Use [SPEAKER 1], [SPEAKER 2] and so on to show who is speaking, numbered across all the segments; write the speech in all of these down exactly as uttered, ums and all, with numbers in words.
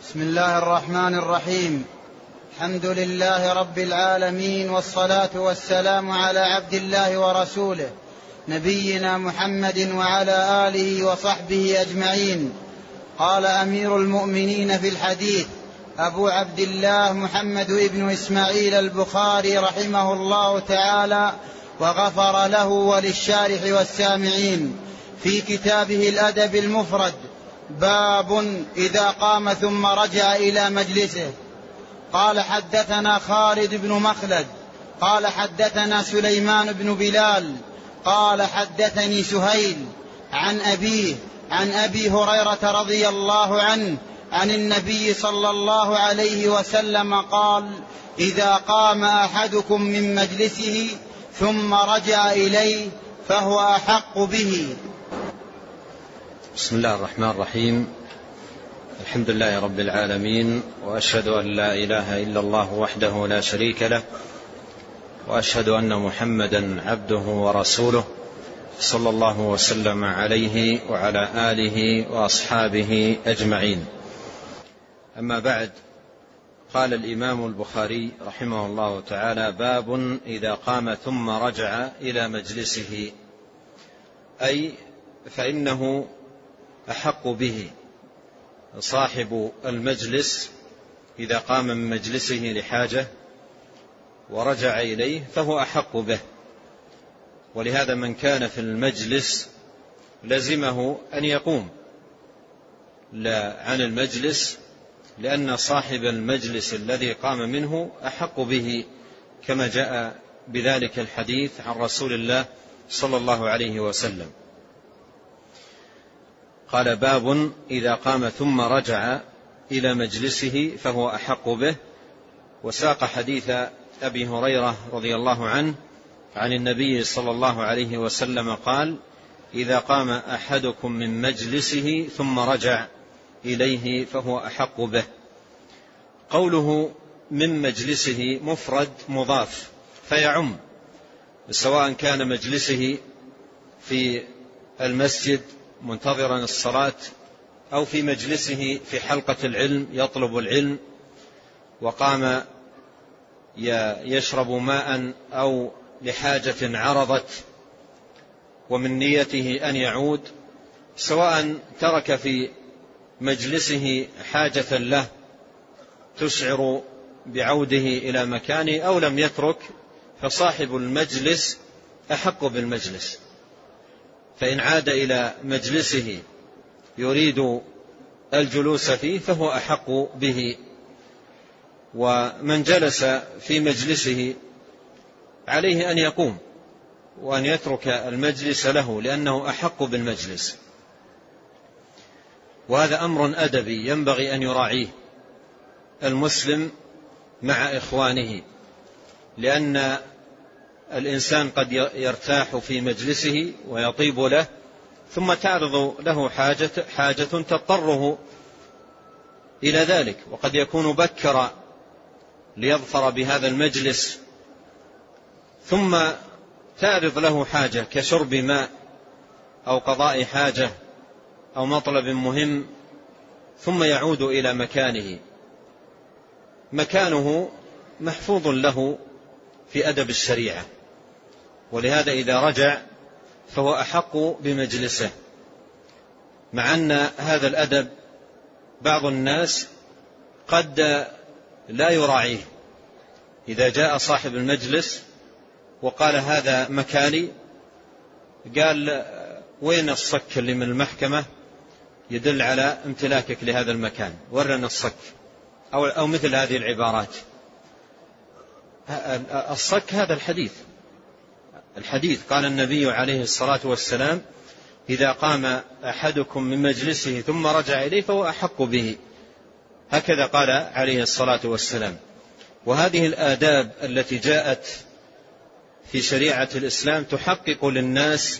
[SPEAKER 1] بسم الله الرحمن الرحيم. الحمد لله رب العالمين، والصلاة والسلام على عبد الله ورسوله نبينا محمد وعلى آله وصحبه أجمعين. قال أمير المؤمنين في الحديث أبو عبد الله محمد بن إسماعيل البخاري رحمه الله تعالى وغفر له وللشارح والسامعين في كتابه الأدب المفرد: باب إذا قام ثم رجع إلى مجلسه. قال: حدثنا خالد بن مخلد قال حدثنا سليمان بن بلال قال حدثني سهيل عن أبيه عن أبي هريرة رضي الله عنه عن النبي صلى الله عليه وسلم قال: إذا قام أحدكم من مجلسه ثم رجع إليه فهو أحق به.
[SPEAKER 2] بسم الله الرحمن الرحيم. الحمد لله رب العالمين، وأشهد أن لا إله إلا الله وحده لا شريك له، وأشهد أن محمدا عبده ورسوله صلى الله وسلم عليه وعلى آله وأصحابه أجمعين. أما بعد، قال الإمام البخاري رحمه الله تعالى: باب إذا قام ثم رجع إلى مجلسه، أي فإنه أحق به. صاحب المجلس إذا قام من مجلسه لحاجة ورجع إليه فهو أحق به، ولهذا من كان في المجلس لزمه أن يقوم لا عن المجلس، لأن صاحب المجلس الذي قام منه أحق به، كما جاء بذلك الحديث عن رسول الله صلى الله عليه وسلم. قال: باب إذا قام ثم رجع إلى مجلسه فهو أحق به. وساق حديث أبي هريرة رضي الله عنه عن النبي صلى الله عليه وسلم قال: إذا قام أحدكم من مجلسه ثم رجع إليه فهو أحق به. قوله من مجلسه مفرد مضاف فيعم، سواء كان مجلسه في المسجد منتظرا الصلاة، أو في مجلسه في حلقة العلم يطلب العلم وقام يشرب ماء أو لحاجة عرضت ومن نيته أن يعود، سواء ترك في مجلسه حاجة له تشعر بعوده إلى مكانه أو لم يترك، فصاحب المجلس أحق بالمجلس. فإن عاد إلى مجلسه يريد الجلوس فيه فهو أحق به. ومن جلس في مجلسه عليه أن يقوم وأن يترك المجلس له، لأنه أحق بالمجلس. وهذا أمر أدبي ينبغي أن يراعيه المسلم مع إخوانه، لأن الإنسان قد يرتاح في مجلسه ويطيب له، ثم تعرض له حاجة, حاجة تضطره إلى ذلك، وقد يكون بكر ليظفر بهذا المجلس، ثم تعرض له حاجة كشرب ماء أو قضاء حاجة أو مطلب مهم، ثم يعود إلى مكانه. مكانه محفوظ له في أدب الشريعة، ولهذا إذا رجع فهو أحق بمجلسه، مع أن هذا الأدب بعض الناس قد لا يراعيه. إذا جاء صاحب المجلس وقال هذا مكاني، قال وين الصك اللي من المحكمة يدل على امتلاكك لهذا المكان، ورنا الصك، أو, أو مثل هذه العبارات. الصك هذا الحديث الحديث قال النبي عليه الصلاة والسلام: إذا قام أحدكم من مجلسه ثم رجع إليه فهو أحق به، هكذا قال عليه الصلاة والسلام. وهذه الآداب التي جاءت في شريعة الإسلام تحقق للناس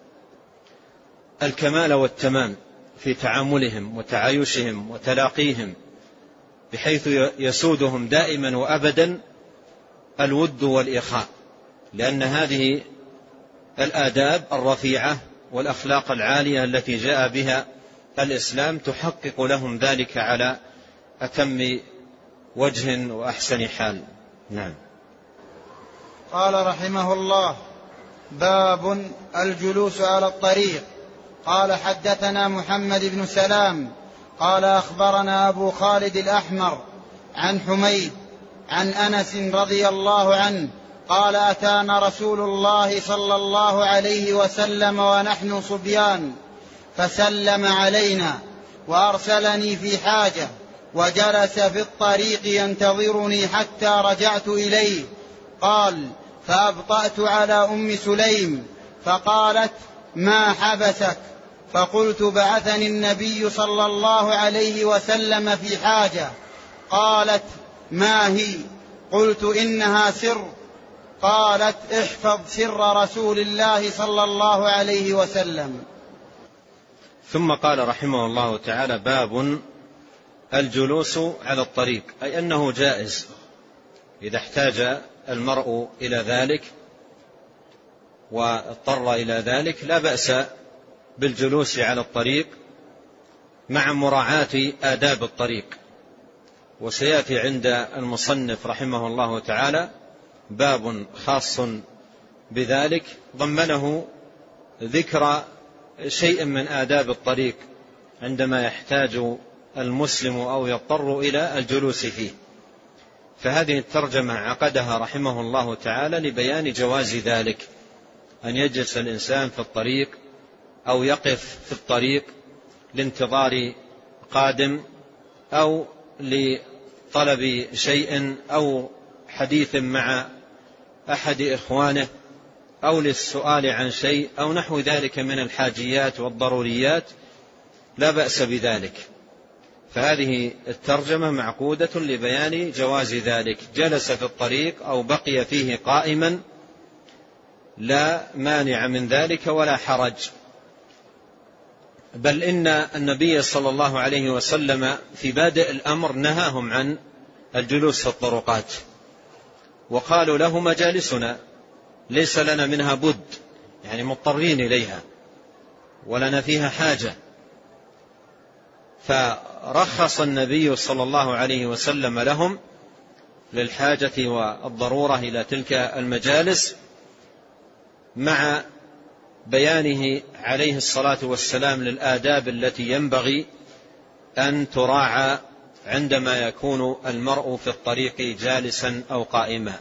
[SPEAKER 2] الكمال والتمام في تعاملهم وتعايشهم وتلاقيهم، بحيث يسودهم دائما وأبدا الود والإخاء، لأن هذه الآداب الرفيعة والأخلاق العالية التي جاء بها الإسلام تحقق لهم ذلك على أتم وجه وأحسن حال. نعم.
[SPEAKER 1] قال رحمه الله: باب الجلوس على الطريق. قال: حدثنا محمد بن سلام قال أخبرنا أبو خالد الأحمر عن حميد عن أنس رضي الله عنه قال: أتانا رسول الله صلى الله عليه وسلم ونحن صبيان فسلم علينا وأرسلني في حاجة وجلس في الطريق ينتظرني حتى رجعت إليه. قال: فأبطأت على أم سليم فقالت: ما حبسك؟ فقلت: بعثني النبي صلى الله عليه وسلم في حاجة. قالت: ما هي؟ قلت: إنها سر. قالت: احفظ سر رسول الله صلى الله عليه وسلم.
[SPEAKER 2] ثم قال رحمه الله تعالى: باب الجلوس على الطريق، أي أنه جائز إذا احتاج المرء إلى ذلك واضطر إلى ذلك لا بأس بالجلوس على الطريق مع مراعاة آداب الطريق. وسيأتي عند المصنف رحمه الله تعالى باب خاص بذلك ضمنه ذكر شيء من آداب الطريق عندما يحتاج المسلم أو يضطر إلى الجلوس فيه. فهذه الترجمة عقدها رحمه الله تعالى لبيان جواز ذلك، أن يجلس الإنسان في الطريق أو يقف في الطريق لانتظار قادم أو لطلب شيء أو حديث مع أحد إخوانه أو للسؤال عن شيء أو نحو ذلك من الحاجيات والضروريات، لا بأس بذلك. فهذه الترجمة معقودة لبيان جواز ذلك. جلس في الطريق أو بقي فيه قائما لا مانع من ذلك ولا حرج، بل إن النبي صلى الله عليه وسلم في بادئ الأمر نهاهم عن الجلوس في الطرقات، وقالوا له: مجالسنا ليس لنا منها بد، يعني مضطرين إليها ولنا فيها حاجة. فرخص النبي صلى الله عليه وسلم لهم للحاجة والضرورة إلى تلك المجالس، مع بيانه عليه الصلاة والسلام للآداب التي ينبغي أن تراعى عندما يكون المرء في الطريق جالسا أو قائما.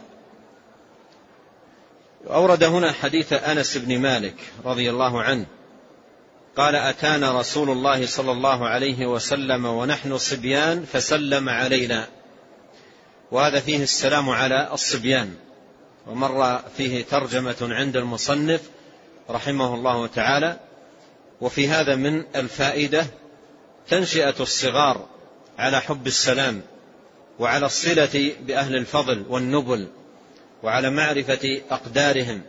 [SPEAKER 2] أورد هنا حديث أنس بن مالك رضي الله عنه قال: أتانا رسول الله صلى الله عليه وسلم ونحن صبيان فسلم علينا. وهذا فيه السلام على الصبيان، ومر فيه ترجمة عند المصنف رحمه الله تعالى. وفي هذا من الفائدة تنشئة الصغار على حب السلام وعلى الصلة بأهل الفضل والنبل وعلى معرفة أقدارهم.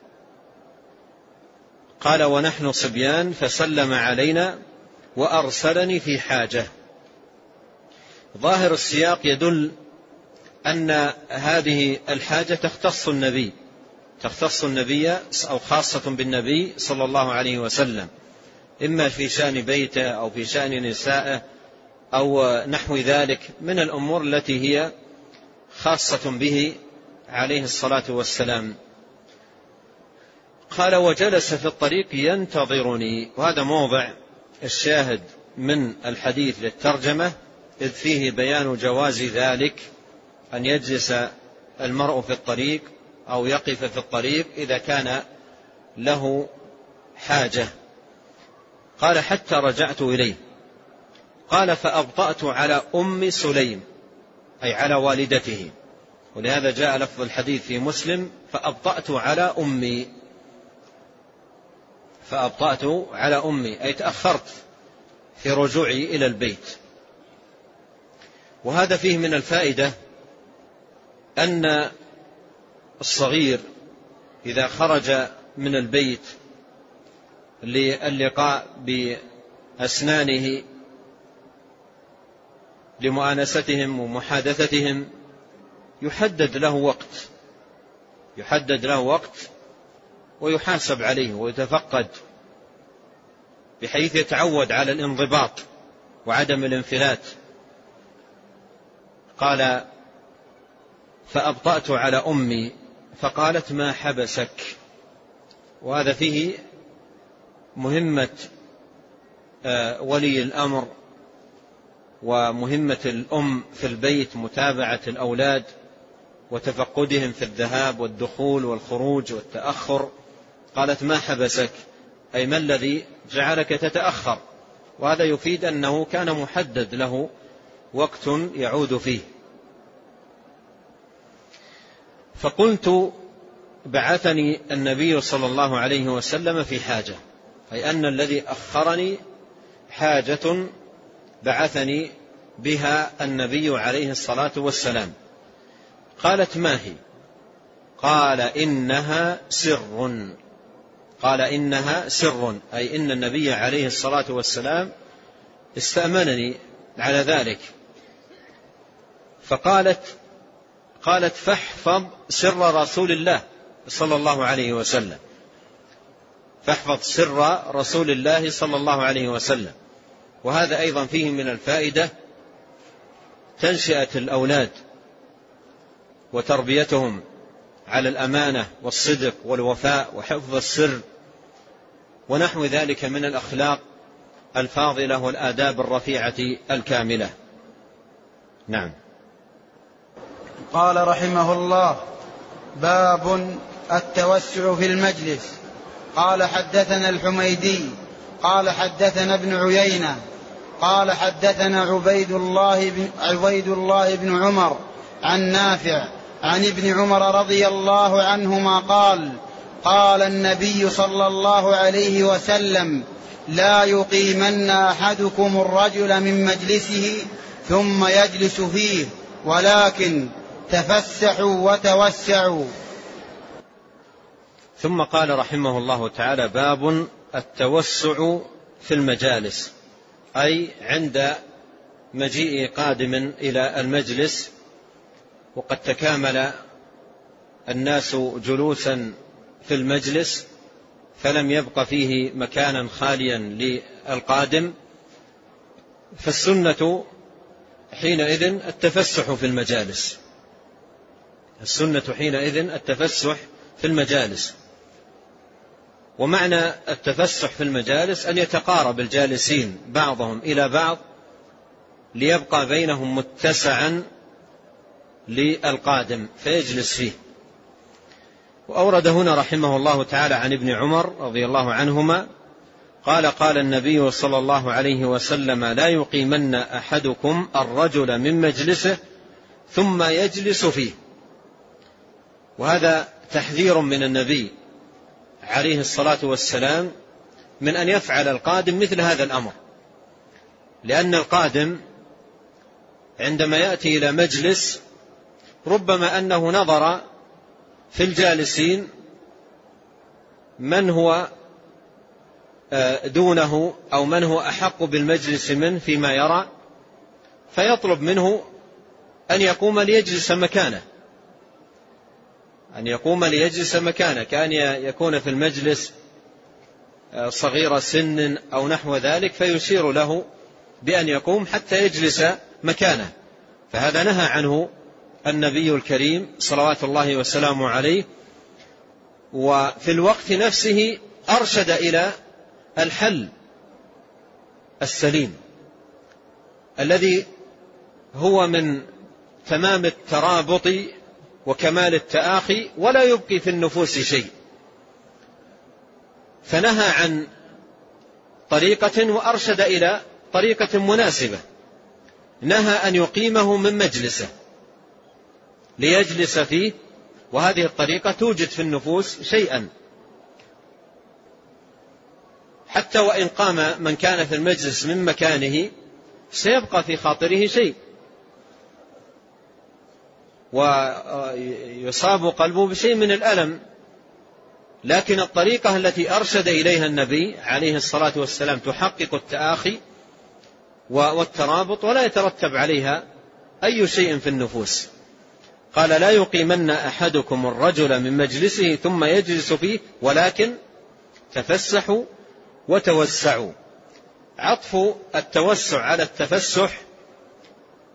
[SPEAKER 2] قال: ونحن صبيان فسلم علينا وأرسلني في حاجة. ظاهر السياق يدل أن هذه الحاجة تختص النبي تختص النبي أو خاصة بالنبي صلى الله عليه وسلم، إما في شأن بيته أو في شأن نسائه أو نحو ذلك من الأمور التي هي خاصة به عليه الصلاة والسلام. قال: وجلس في الطريق ينتظرني. وهذا موضع الشاهد من الحديث للترجمة، إذ فيه بيان جواز ذلك أن يجلس المرء في الطريق أو يقف في الطريق إذا كان له حاجة. قال: حتى رجعت إليه. قال: فأبطأت على أم سليم، أي على والدته، ولهذا جاء لفظ الحديث في مسلم: فأبطأت على أمي. فأبطأت على أمي أي تأخرت في رجوعي إلى البيت. وهذا فيه من الفائدة أن الصغير إذا خرج من البيت للقاء بأسنانه لمؤانستهم ومحادثتهم يحدد له وقت يحدد له وقت ويحاسب عليه ويتفقد، بحيث يتعود على الانضباط وعدم الانفلات قال فأبطأت على أمي فقالت ما حبسك. وهذا فيه مهمة ولي الأمر ومهمة الأم في البيت، متابعة الأولاد وتفقدهم في الذهاب والدخول والخروج والتأخر. قالت ما حبسك، أي ما الذي جعلك تتأخر؟ وهذا يفيد أنه كان محدد له وقت يعود فيه. فقلت بعثني النبي صلى الله عليه وسلم في حاجة، أي أن الذي أخرني حاجة بعثني بها النبي عليه الصلاة والسلام. قالت ما هي؟ قال إنها سر. قال إنها سر، أي إن النبي عليه الصلاة والسلام استأمنني على ذلك. فقالت قالت فاحفظ سر رسول الله صلى الله عليه وسلم، فاحفظ سر رسول الله صلى الله عليه وسلم. وهذا أيضا فيه من الفائدة تنشئة الأولاد وتربيتهم على الأمانة والصدق والوفاء وحفظ السر ونحو ذلك من الأخلاق الفاضلة والآداب الرفيعة الكاملة. نعم.
[SPEAKER 1] قال رحمه الله: باب التوسع في المجلس. قال حدثنا الحميدي قال حدثنا ابن عيينة قال حدثنا عبيد الله بن, عبيد الله بن عمر عن نافع عن ابن عمر رضي الله عنهما قال: قال النبي صلى الله عليه وسلم: لا يقيمن أحدكم الرجل من مجلسه ثم يجلس فيه، ولكن تفسحوا وتوسعوا.
[SPEAKER 2] ثم قال رحمه الله تعالى: باب التوسع في المجالس، أي عند مجيء قادم إلى المجلس وقد تكامل الناس جلوسا في المجلس فلم يبق فيه مكانا خاليا للقادم، فالسنة حينئذ التفسح في المجالس. السنة حينئذ التفسح في المجالس. ومعنى التفسح في المجالس أن يتقارب الجالسين بعضهم إلى بعض ليبقى بينهم متسعا للقادم فيجلس فيه. وأورد هنا رحمه الله تعالى عن ابن عمر رضي الله عنهما قال: قال النبي صلى الله عليه وسلم: لا يقيمن أحدكم الرجل من مجلسه ثم يجلس فيه. وهذا تحذير من النبي عليه الصلاة والسلام من أن يفعل القادم مثل هذا الأمر، لأن القادم عندما يأتي إلى مجلس ربما أنه نظر في الجالسين من هو دونه أو من هو أحق بالمجلس منه فيما يرى، فيطلب منه أن يقوم ليجلس مكانه، أن يقوم ليجلس مكانه، كأن يكون في المجلس صغير سن أو نحو ذلك فيشير له بأن يقوم حتى يجلس مكانه. فهذا نهى عنه النبي الكريم صلوات الله وسلامه عليه. وفي الوقت نفسه أرشد إلى الحل السليم الذي هو من تمام الترابط وكمال التآخي ولا يبقي في النفوس شيء. فنهى عن طريقة وأرشد إلى طريقة مناسبة. نهى أن يقيمه من مجلسه ليجلس فيه، وهذه الطريقة توجد في النفوس شيئا، حتى وإن قام من كان في المجلس من مكانه سيبقى في خاطره شيء ويصاب قلبه بشيء من الألم. لكن الطريقة التي أرشد إليها النبي عليه الصلاة والسلام تحقق التآخي والترابط ولا يترتب عليها أي شيء في النفوس. قال: لا يقيمن أحدكم الرجل من مجلسه ثم يجلس فيه، ولكن تفسحوا وتوسعوا. عطف التوسع على التفسح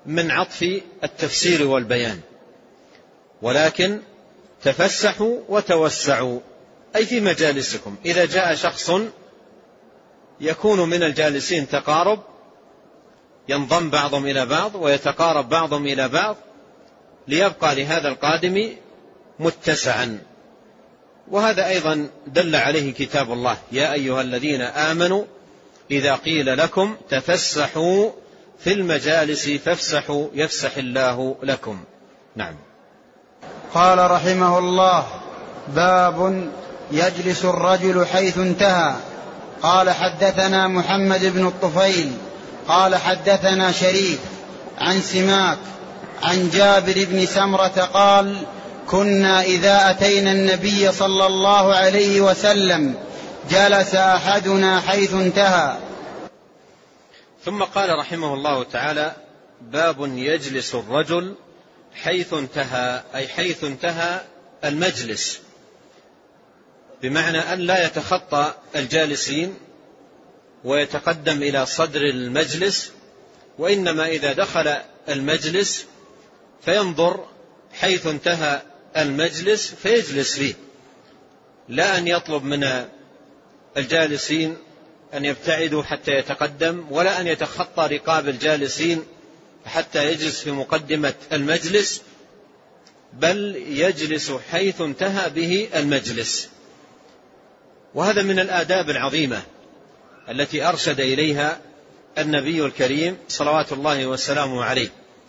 [SPEAKER 2] من عطف التفسير والبيان، ولكن تفسحوا وتوسعوا أي في مجالسكم. إذا جاء شخص يكون من الجالسين تقارب، ينضم بعضهم إلى بعض ويتقارب بعضهم إلى بعض ليبقى لهذا القادم متسعا. وهذا أيضا دل عليه كتاب الله: يا أيها الذين آمنوا إذا قيل لكم تفسحوا في المجالس فافسحوا يفسح الله لكم. نعم.
[SPEAKER 1] قال رحمه الله: باب يجلس الرجل حيث انتهى. قال حدثنا محمد بن الطفيل قال حدثنا شريك عن سماك عن جابر بن سمرة قال: كنا إذا أتينا النبي صلى الله عليه وسلم جلس أحدنا حيث انتهى.
[SPEAKER 2] ثم قال رحمه الله تعالى: باب يجلس الرجل حيث انتهى، أي حيث انتهى المجلس، بمعنى أن لا يتخطى الجالسين ويتقدم إلى صدر المجلس، وإنما إذا دخل المجلس فينظر حيث انتهى المجلس فيجلس فيه، لا أن يطلب من الجالسين أن يبتعدوا حتى يتقدم، ولا أن يتخطى رقاب الجالسين حتى يجلس في مقدمة المجلس، بل يجلس حيث انتهى به المجلس. وهذا من الآداب العظيمة التي أرشد إليها النبي الكريم صلوات الله وسلامه عليه.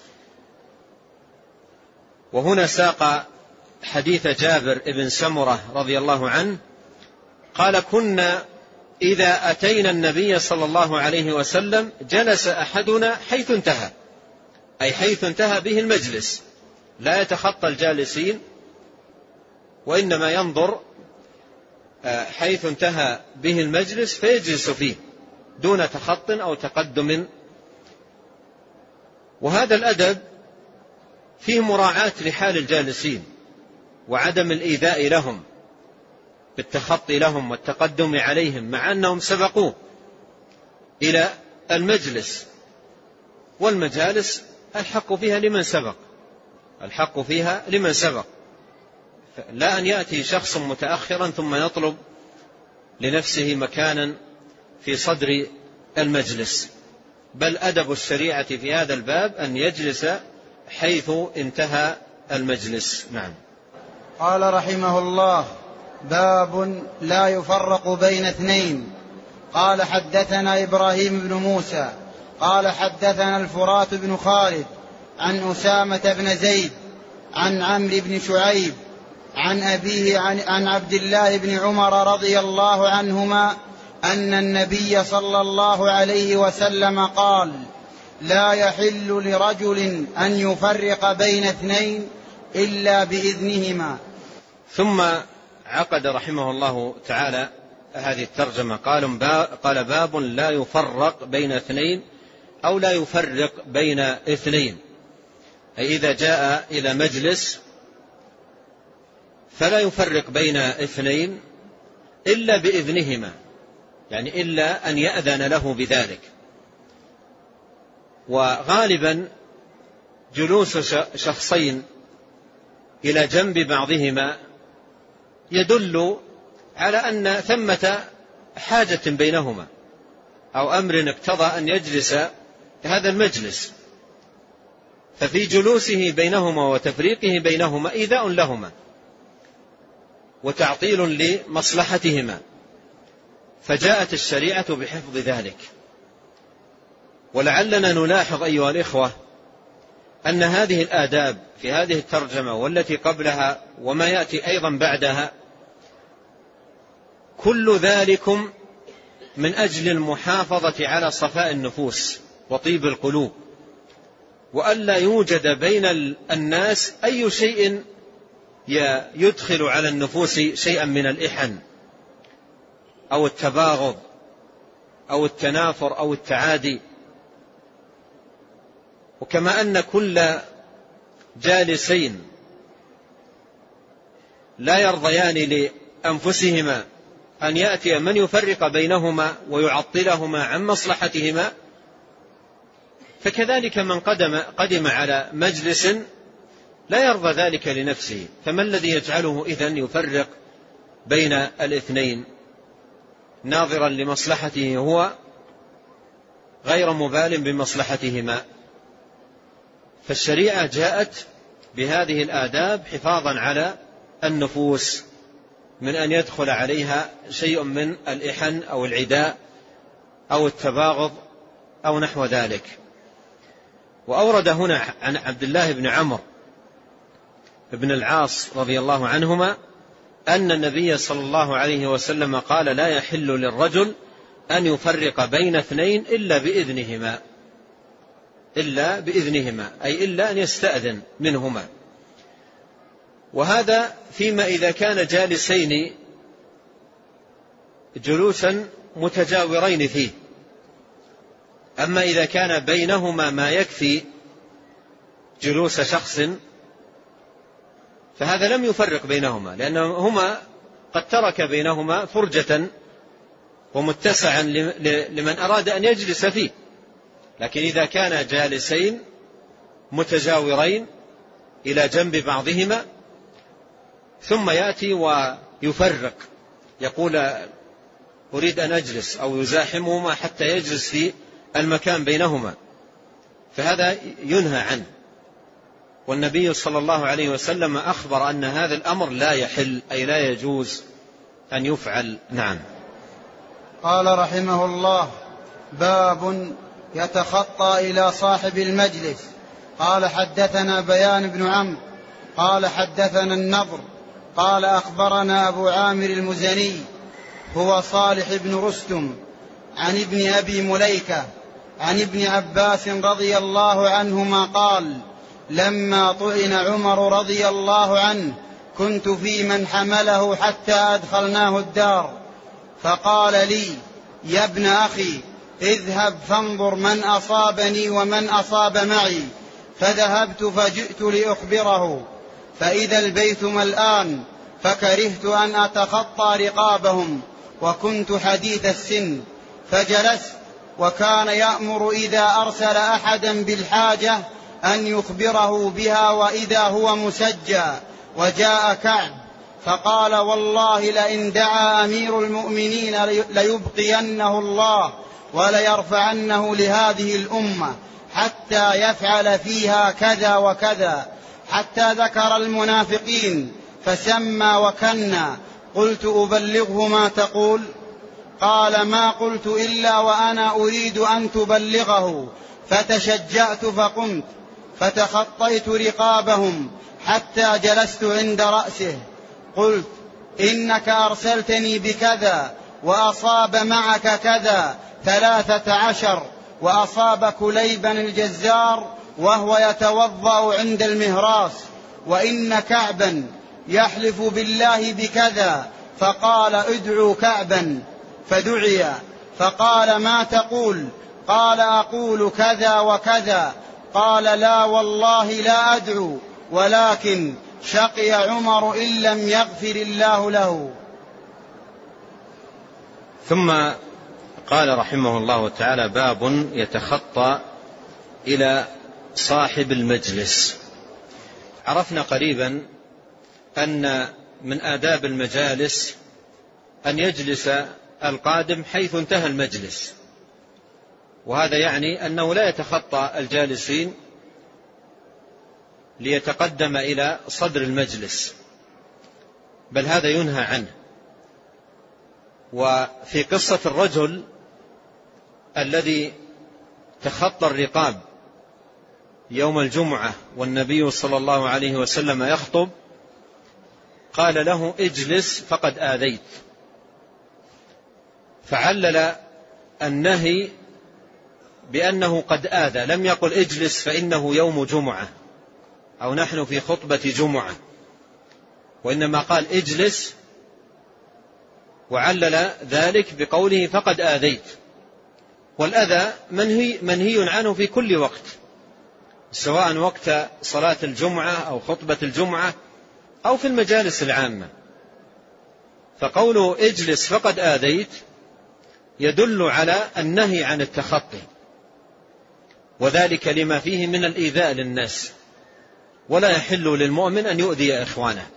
[SPEAKER 2] وهنا ساق حديث جابر بن سمرة رضي الله عنه قال: كنا إذا أتينا النبي صلى الله عليه وسلم جلس أحدنا حيث انتهى، أي حيث انتهى به المجلس، لا يتخطى الجالسين، وإنما ينظر حيث انتهى به المجلس فيجلس فيه دون تخط أو تقدم. وهذا الأدب فيه مراعاة لحال الجالسين وعدم الإيذاء لهم بالتخطي لهم والتقدم عليهم، مع أنهم سبقوه إلى المجلس، والمجالس الحق فيها لمن سبق، الحق فيها لمن سبق، لا أن يأتي شخص متأخرا ثم يطلب لنفسه مكانا في صدر المجلس، بل أدب الشريعة في هذا الباب أن يجلس حيث انتهى المجلس. نعم.
[SPEAKER 1] قال رحمه الله: باب لا يفرق بين اثنين. قال حدثنا إبراهيم بن موسى قال حدثنا الفرات بن خالد عن أسامة بن زيد عن عمرو بن شعيب عن أبيه عن, عن عبد الله بن عمر رضي الله عنهما أن النبي صلى الله عليه وسلم قال: لا يحل لرجل أن يفرق بين اثنين إلا بإذنهما.
[SPEAKER 2] ثم عقد رحمه الله تعالى هذه الترجمة قال: باب لا يفرق بين اثنين أو لا يفرق بين اثنين، أي إذا جاء إلى مجلس فلا يفرق بين اثنين إلا بإذنهما، يعني إلا أن يأذن له بذلك. وغالبا جلوس شخصين إلى جنب بعضهما يدل على أن ثمة حاجة بينهما أو أمر اقتضى أن يجلس هذا المجلس، ففي جلوسه بينهما وتفريقه بينهما إيذاء لهما وتعطيل لمصلحتهما، فجاءت الشريعة بحفظ ذلك. ولعلنا نلاحظ أيها الإخوة أن هذه الآداب في هذه الترجمة والتي قبلها وما يأتي أيضا بعدها كل ذلكم من أجل المحافظة على صفاء النفوس وطيب القلوب، وألا يوجد بين الناس أي شيء يدخل على النفوس شيئا من الإحن أو التباغض أو التنافر أو التعادي. وكما أن كل جالسين لا يرضيان لأنفسهما أن يأتي من يفرق بينهما ويعطلهما عن مصلحتهما، فكذلك من قدم, قدم على مجلس لا يرضى ذلك لنفسه، فما الذي يجعله إذن يفرق بين الاثنين ناظرا لمصلحته هو غير مبال بمصلحتهما؟ فالشريعة جاءت بهذه الآداب حفاظا على النفوس من أن يدخل عليها شيء من الإحن أو العداء أو التباغض أو نحو ذلك. وأورد هنا عن عبد الله بن عمرو بن العاص رضي الله عنهما أن النبي صلى الله عليه وسلم قال: لا يحل للرجل أن يفرق بين اثنين إلا بإذنهما، إلا بإذنهما أي إلا أن يستأذن منهما. وهذا فيما إذا كان جالسين جلوسا متجاورين فيه. أما إذا كان بينهما ما يكفي جلوس شخص فهذا لم يفرق بينهما، لأنهما قد ترك بينهما فرجة ومتسعا لمن أراد أن يجلس فيه. لكن إذا كان جالسين متجاورين إلى جنب بعضهما ثم يأتي ويفرق يقول أريد أن أجلس أو يزاحمهما حتى يجلس في المكان بينهما، فهذا ينهى عنه. والنبي صلى الله عليه وسلم أخبر أن هذا الأمر لا يحل أي لا يجوز أن يفعل. نعم.
[SPEAKER 1] قال رحمه الله: باب يتخطى إلى صاحب المجلس. قال: حدثنا بيان بن عمرو قال حدثنا النضر قال أخبرنا أبو عامر المزني هو صالح بن رستم عن ابن أبي مليكة عن ابن عباس رضي الله عنهما قال: لما طعن عمر رضي الله عنه كنت في من حمله حتى أدخلناه الدار، فقال لي: يا ابن أخي اذهب فانظر من أصابني ومن أصاب معي. فذهبت فجئت لأخبره فإذا البيت ملآن، فكرهت أن أتخطى رقابهم وكنت حديث السن، فجلست. وكان يأمر إذا أرسل أحدا بالحاجة أن يخبره بها وإذا هو مسجى. وجاء كعب فقال: والله لئن دعا أمير المؤمنين ليبقينه الله وليرفعنه لهذه الأمة حتى يفعل فيها كذا وكذا، حتى ذكر المنافقين فسمى وكنى. قلت: أبلغه ما تقول؟ قال: ما قلت إلا وأنا أريد أن تبلغه. فتشجعت فقمت فتخطيت رقابهم حتى جلست عند رأسه. قلت: إنك أرسلتني بكذا وأصاب معك كذا ثلاثة عشر، وأصاب كليبا الجزار وهو يتوضأ عند المهراس، وإن كعبا يحلف بالله بكذا. فقال: ادعوا كعبا. فدعي فقال: ما تقول؟ قال: أقول كذا وكذا. قال: لا والله لا أدعو، ولكن شقي عمر إن لم يغفر الله له.
[SPEAKER 2] ثم قال رحمه الله تعالى: باب يتخطى إلى صاحب المجلس. عرفنا قريبا أن من آداب المجالس أن يجلس القادم حيث انتهى المجلس، وهذا يعني أنه لا يتخطى الجالسين ليتقدم إلى صدر المجلس، بل هذا ينهى عنه. وفي قصة الرجل الذي تخطى الرقاب يوم الجمعة والنبي صلى الله عليه وسلم يخطب، قال له: اجلس فقد آذيت. فعلل النهي بأنه قد آذى، لم يقل اجلس فإنه يوم جمعة أو نحن في خطبة جمعة، وإنما قال اجلس، وعلل ذلك بقوله فقد آذيت. والأذى منهي, منهي عنه في كل وقت، سواء وقت صلاة الجمعة أو خطبة الجمعة أو في المجالس العامة. فقوله اجلس فقد آذيت يدل على النهي عن التخطي، وذلك لما فيه من الإيذاء للناس، ولا يحل للمؤمن أن يؤذي إخوانه،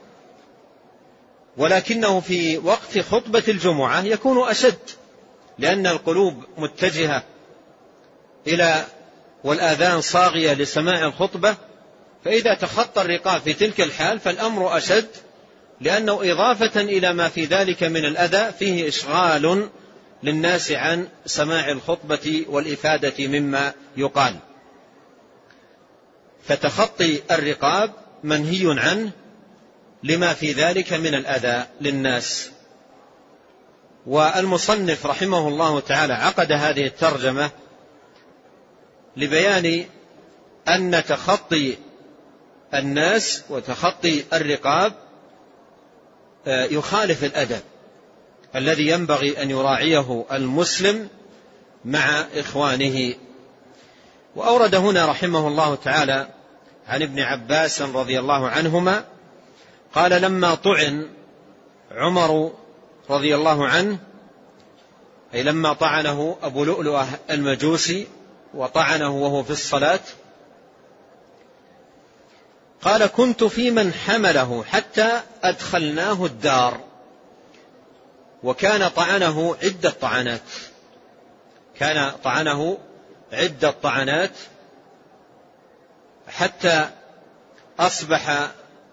[SPEAKER 2] ولكنه في وقت خطبة الجمعة يكون أشد، لأن القلوب متجهة إلى والآذان صاغية لسماع الخطبة، فإذا تخطى الرقاب في تلك الحال فالأمر أشد، لأنه إضافة إلى ما في ذلك من الأذى فيه إشغال للناس عن سماع الخطبة والإفادة مما يقال. فتخطي الرقاب منهي عنه لما في ذلك من الأذى للناس. والمصنف رحمه الله تعالى عقد هذه الترجمة لبيان أن تخطي الناس وتخطي الرقاب يخالف الأدب الذي ينبغي أن يراعيه المسلم مع إخوانه. وأورد هنا رحمه الله تعالى عن ابن عباس رضي الله عنهما قال: لما طعن عمر رضي الله عنه، أي لما طعنه أبو لؤلؤة المجوسي وطعنه وهو في الصلاة، قال: كنت في من حمله حتى أدخلناه الدار. وكان طعنه عدة طعنات، كان طعنه عدة طعنات حتى أصبح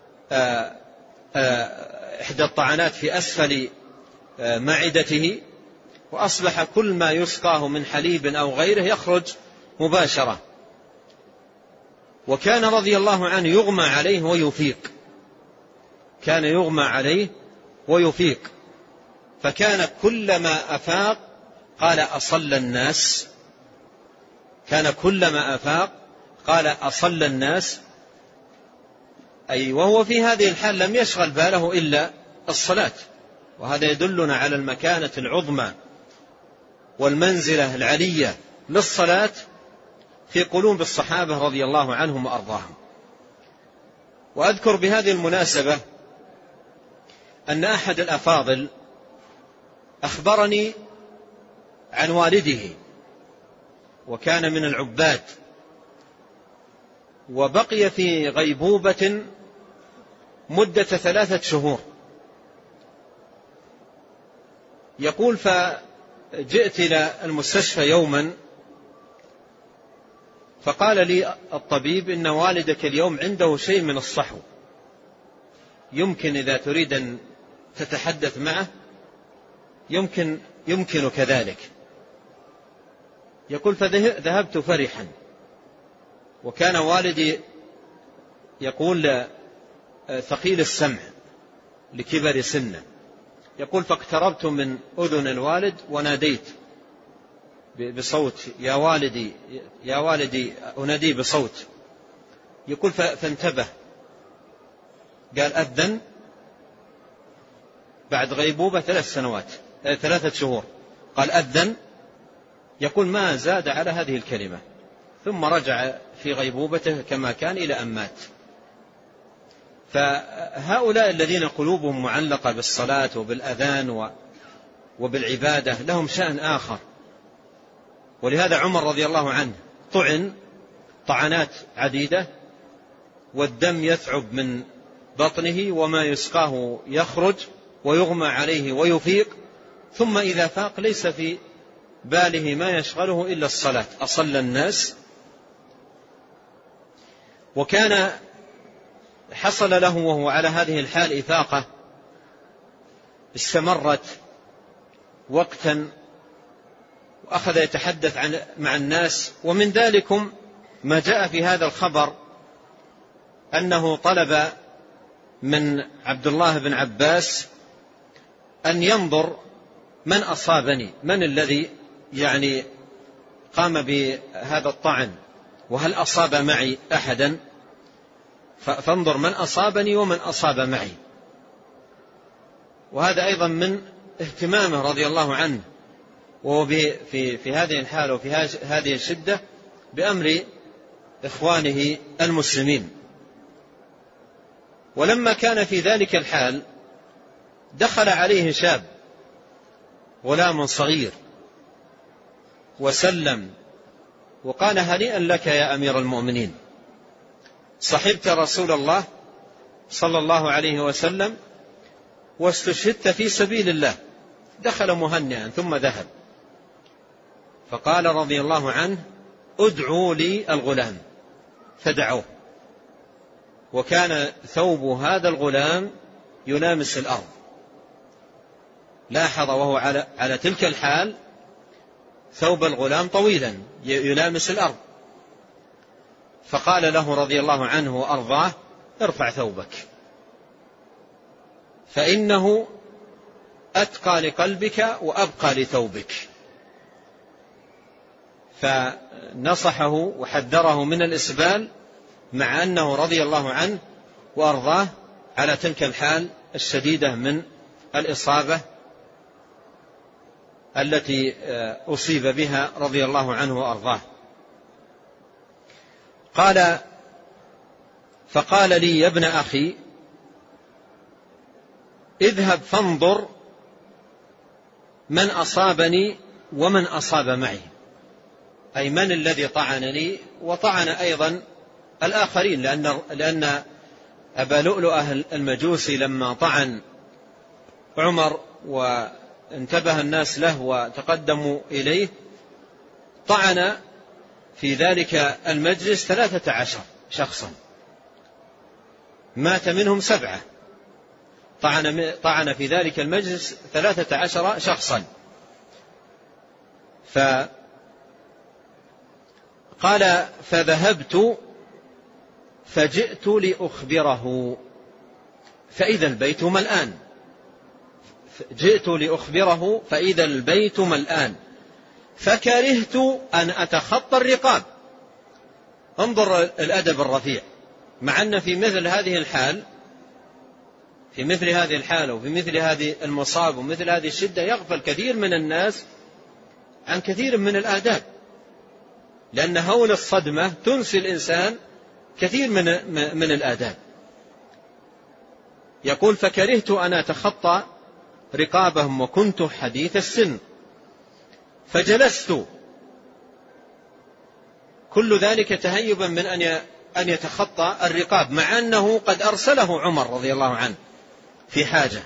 [SPEAKER 2] إحدى الطعنات في أسفل معدته، وأصبح كل ما يسقاه من حليب أو غيره يخرج مباشرة. وكان رضي الله عنه يغمى عليه ويفيق، كان يغمى عليه ويفيق، فكان كلما أفاق قال: أصل الناس. كان كلما أفاق قال: أصل الناس، أي وهو في هذه الحال لم يشغل باله إلا الصلاة. وهذا يدلنا على المكانة العظمى والمنزلة العلية للصلاة في قلوب الصحابة رضي الله عنهم وأرضاهم. وأذكر بهذه المناسبة أن أحد الأفاضل أخبرني عن والده، وكان من العباد، وبقي في غيبوبة مدة ثلاثة شهور. يقول: فجئت إلى المستشفى يوما فقال لي الطبيب: إن والدك اليوم عنده شيء من الصحو، يمكن إذا تريد أن تتحدث معه يمكن يمكنك ذلك. يقول: فذهبت فرحا، وكان والدي يقول ثقيل السمع لكبر سنه. يقول: فاقتربت من أذن الوالد وناديت بصوت: يا والدي يا والدي، أنادي بصوت. يقول: فانتبه، قال: أذن بعد غيبوبة ثلاث سنوات ثلاثة شهور، قال: أذن. يقول: ما زاد على هذه الكلمة، ثم رجع في غيبوبته كما كان إلى أن مات. فهؤلاء الذين قلوبهم معلقة بالصلاة وبالأذان وبالعبادة لهم شأن آخر. ولهذا عمر رضي الله عنه طعن طعنات عديدة، والدم يثعب من بطنه وما يسقاه يخرج، ويغمى عليه ويفيق، ثم إذا فاق ليس في باله ما يشغله إلا الصلاة. أصل الناس. وكان حصل له وهو على هذه الحال إفاقة استمرت وقتا، وأخذ يتحدث عن مع الناس. ومن ذلكم ما جاء في هذا الخبر أنه طلب من عبد الله بن عباس أن ينظر من أصابني، من الذي يعني قام بهذا الطعن، وهل أصاب معي أحدا، فانظر من أصابني ومن أصاب معي. وهذا أيضا من اهتمامه رضي الله عنه، وهو في في هذه الحالة وفي هذه الشدة بأمر إخوانه المسلمين. ولما كان في ذلك الحال دخل عليه شاب غلام صغير وسلم وقال: هنيئا لك يا أمير المؤمنين، صحبت رسول الله صلى الله عليه وسلم واستشهدت في سبيل الله. دخل مهنئا ثم ذهب، فقال رضي الله عنه: ادعوا لي الغلام، فدعوه، وكان ثوب هذا الغلام يلامس الأرض. لاحظ وهو على, على تلك الحال ثوب الغلام طويلا يلامس الأرض، فقال له رضي الله عنه وأرضاه: ارفع ثوبك فإنه أتقى لقلبك وأبقى لثوبك. فنصحه وحذره من الإسبال، مع أنه رضي الله عنه وأرضاه على تلك الحال الشديدة من الإصابة التي أصيب بها رضي الله عنه وأرضاه. قال: فقال لي: يا ابن أخي، اذهب فانظر من أصابني ومن أصاب معي، أي من الذي طعنني وطعن أيضا الآخرين، لأن, لأن أبا لؤلؤة المجوسي لما طعن عمر وانتبه الناس له وتقدموا إليه، طعن في ذلك المجلس ثلاثة عشر شخصا، مات منهم سبعة. طعن, طعن في ذلك المجلس ثلاثة عشر شخصا. فقال: فذهبت فجئت لأخبره فإذا البيت ملآن. جئت لأخبره فإذا البيت ملآن فكرهت أن أتخطى الرقاب. انظر الأدب الرفيع، مع أن في مثل هذه الحال في مثل هذه الحالة وفي مثل هذه المصاب ومثل هذه الشدة يغفل كثير من الناس عن كثير من الآداب، لأن هول الصدمة تنسي الإنسان كثير من من الآداب. يقول: فكرهت أن أتخطى رقابهم وكنت حديث السن فجلست، كل ذلك تهيبا من أن يتخطى الرقاب، مع أنه قد أرسله عمر رضي الله عنه في حاجة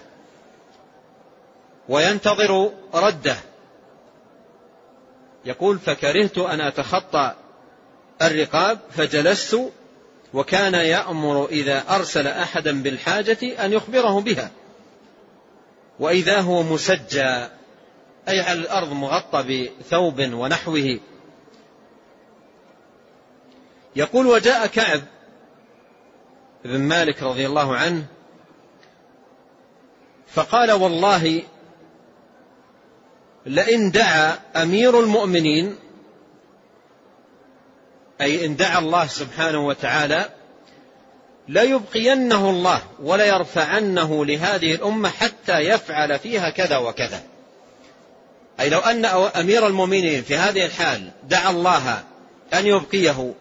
[SPEAKER 2] وينتظر رده. يقول: فكرهت أن أتخطى الرقاب فجلست، وكان يأمر إذا أرسل أحدا بالحاجة أن يخبره بها، وإذا هو مسجى، أي على الأرض مغطى بثوب ونحوه. يقول: وجاء كعب بن مالك رضي الله عنه فقال: والله لئن دعا أمير المؤمنين، أي إن دعا الله سبحانه وتعالى، لا يبقينه الله ولا يرفعنه لهذه الأمة حتى يفعل فيها كذا وكذا. أي لو أن أمير المؤمنين في هذه الحال دعا الله أن يبقيه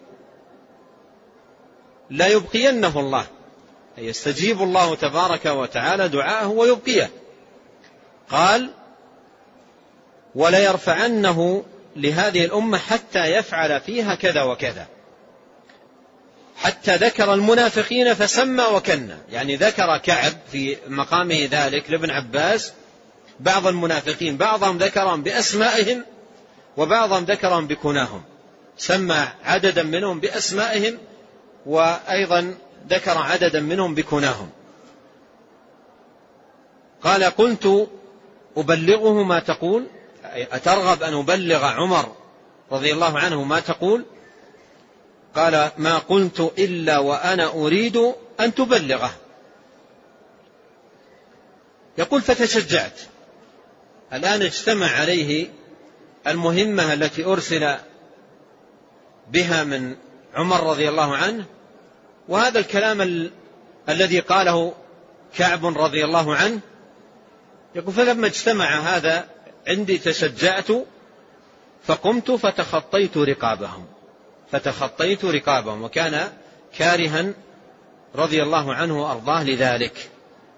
[SPEAKER 2] لا يبقينه الله، أي يستجيب الله تبارك وتعالى دعاءه ويبقيه. قال: ولا يرفعنه لهذه الأمة حتى يفعل فيها كذا وكذا، حتى ذكر المنافقين فسمى وكنى. يعني ذكر كعب في مقامه ذلك لابن عباس بعض المنافقين، بعضهم ذكرهم بأسمائهم وبعضهم ذكرهم بكناهم، سمى عددا منهم بأسمائهم وأيضا ذكر عددا منهم بكناهم. قال: قلت أبلغه ما تقول، أترغب أن أبلغ عمر رضي الله عنه ما تقول؟ قال: ما قلت إلا وأنا أريد أن تبلغه. يقول: فتشجعت. الآن اجتمع عليه المهمة التي أرسل بها من عمر رضي الله عنه، وهذا الكلام ال... الذي قاله كعب رضي الله عنه. يقول: فلما اجتمع هذا عندي تشجعت فقمت فتخطيت رقابهم فتخطيت رقابهم وكان كارها رضي الله عنه وأرضاه لذلك.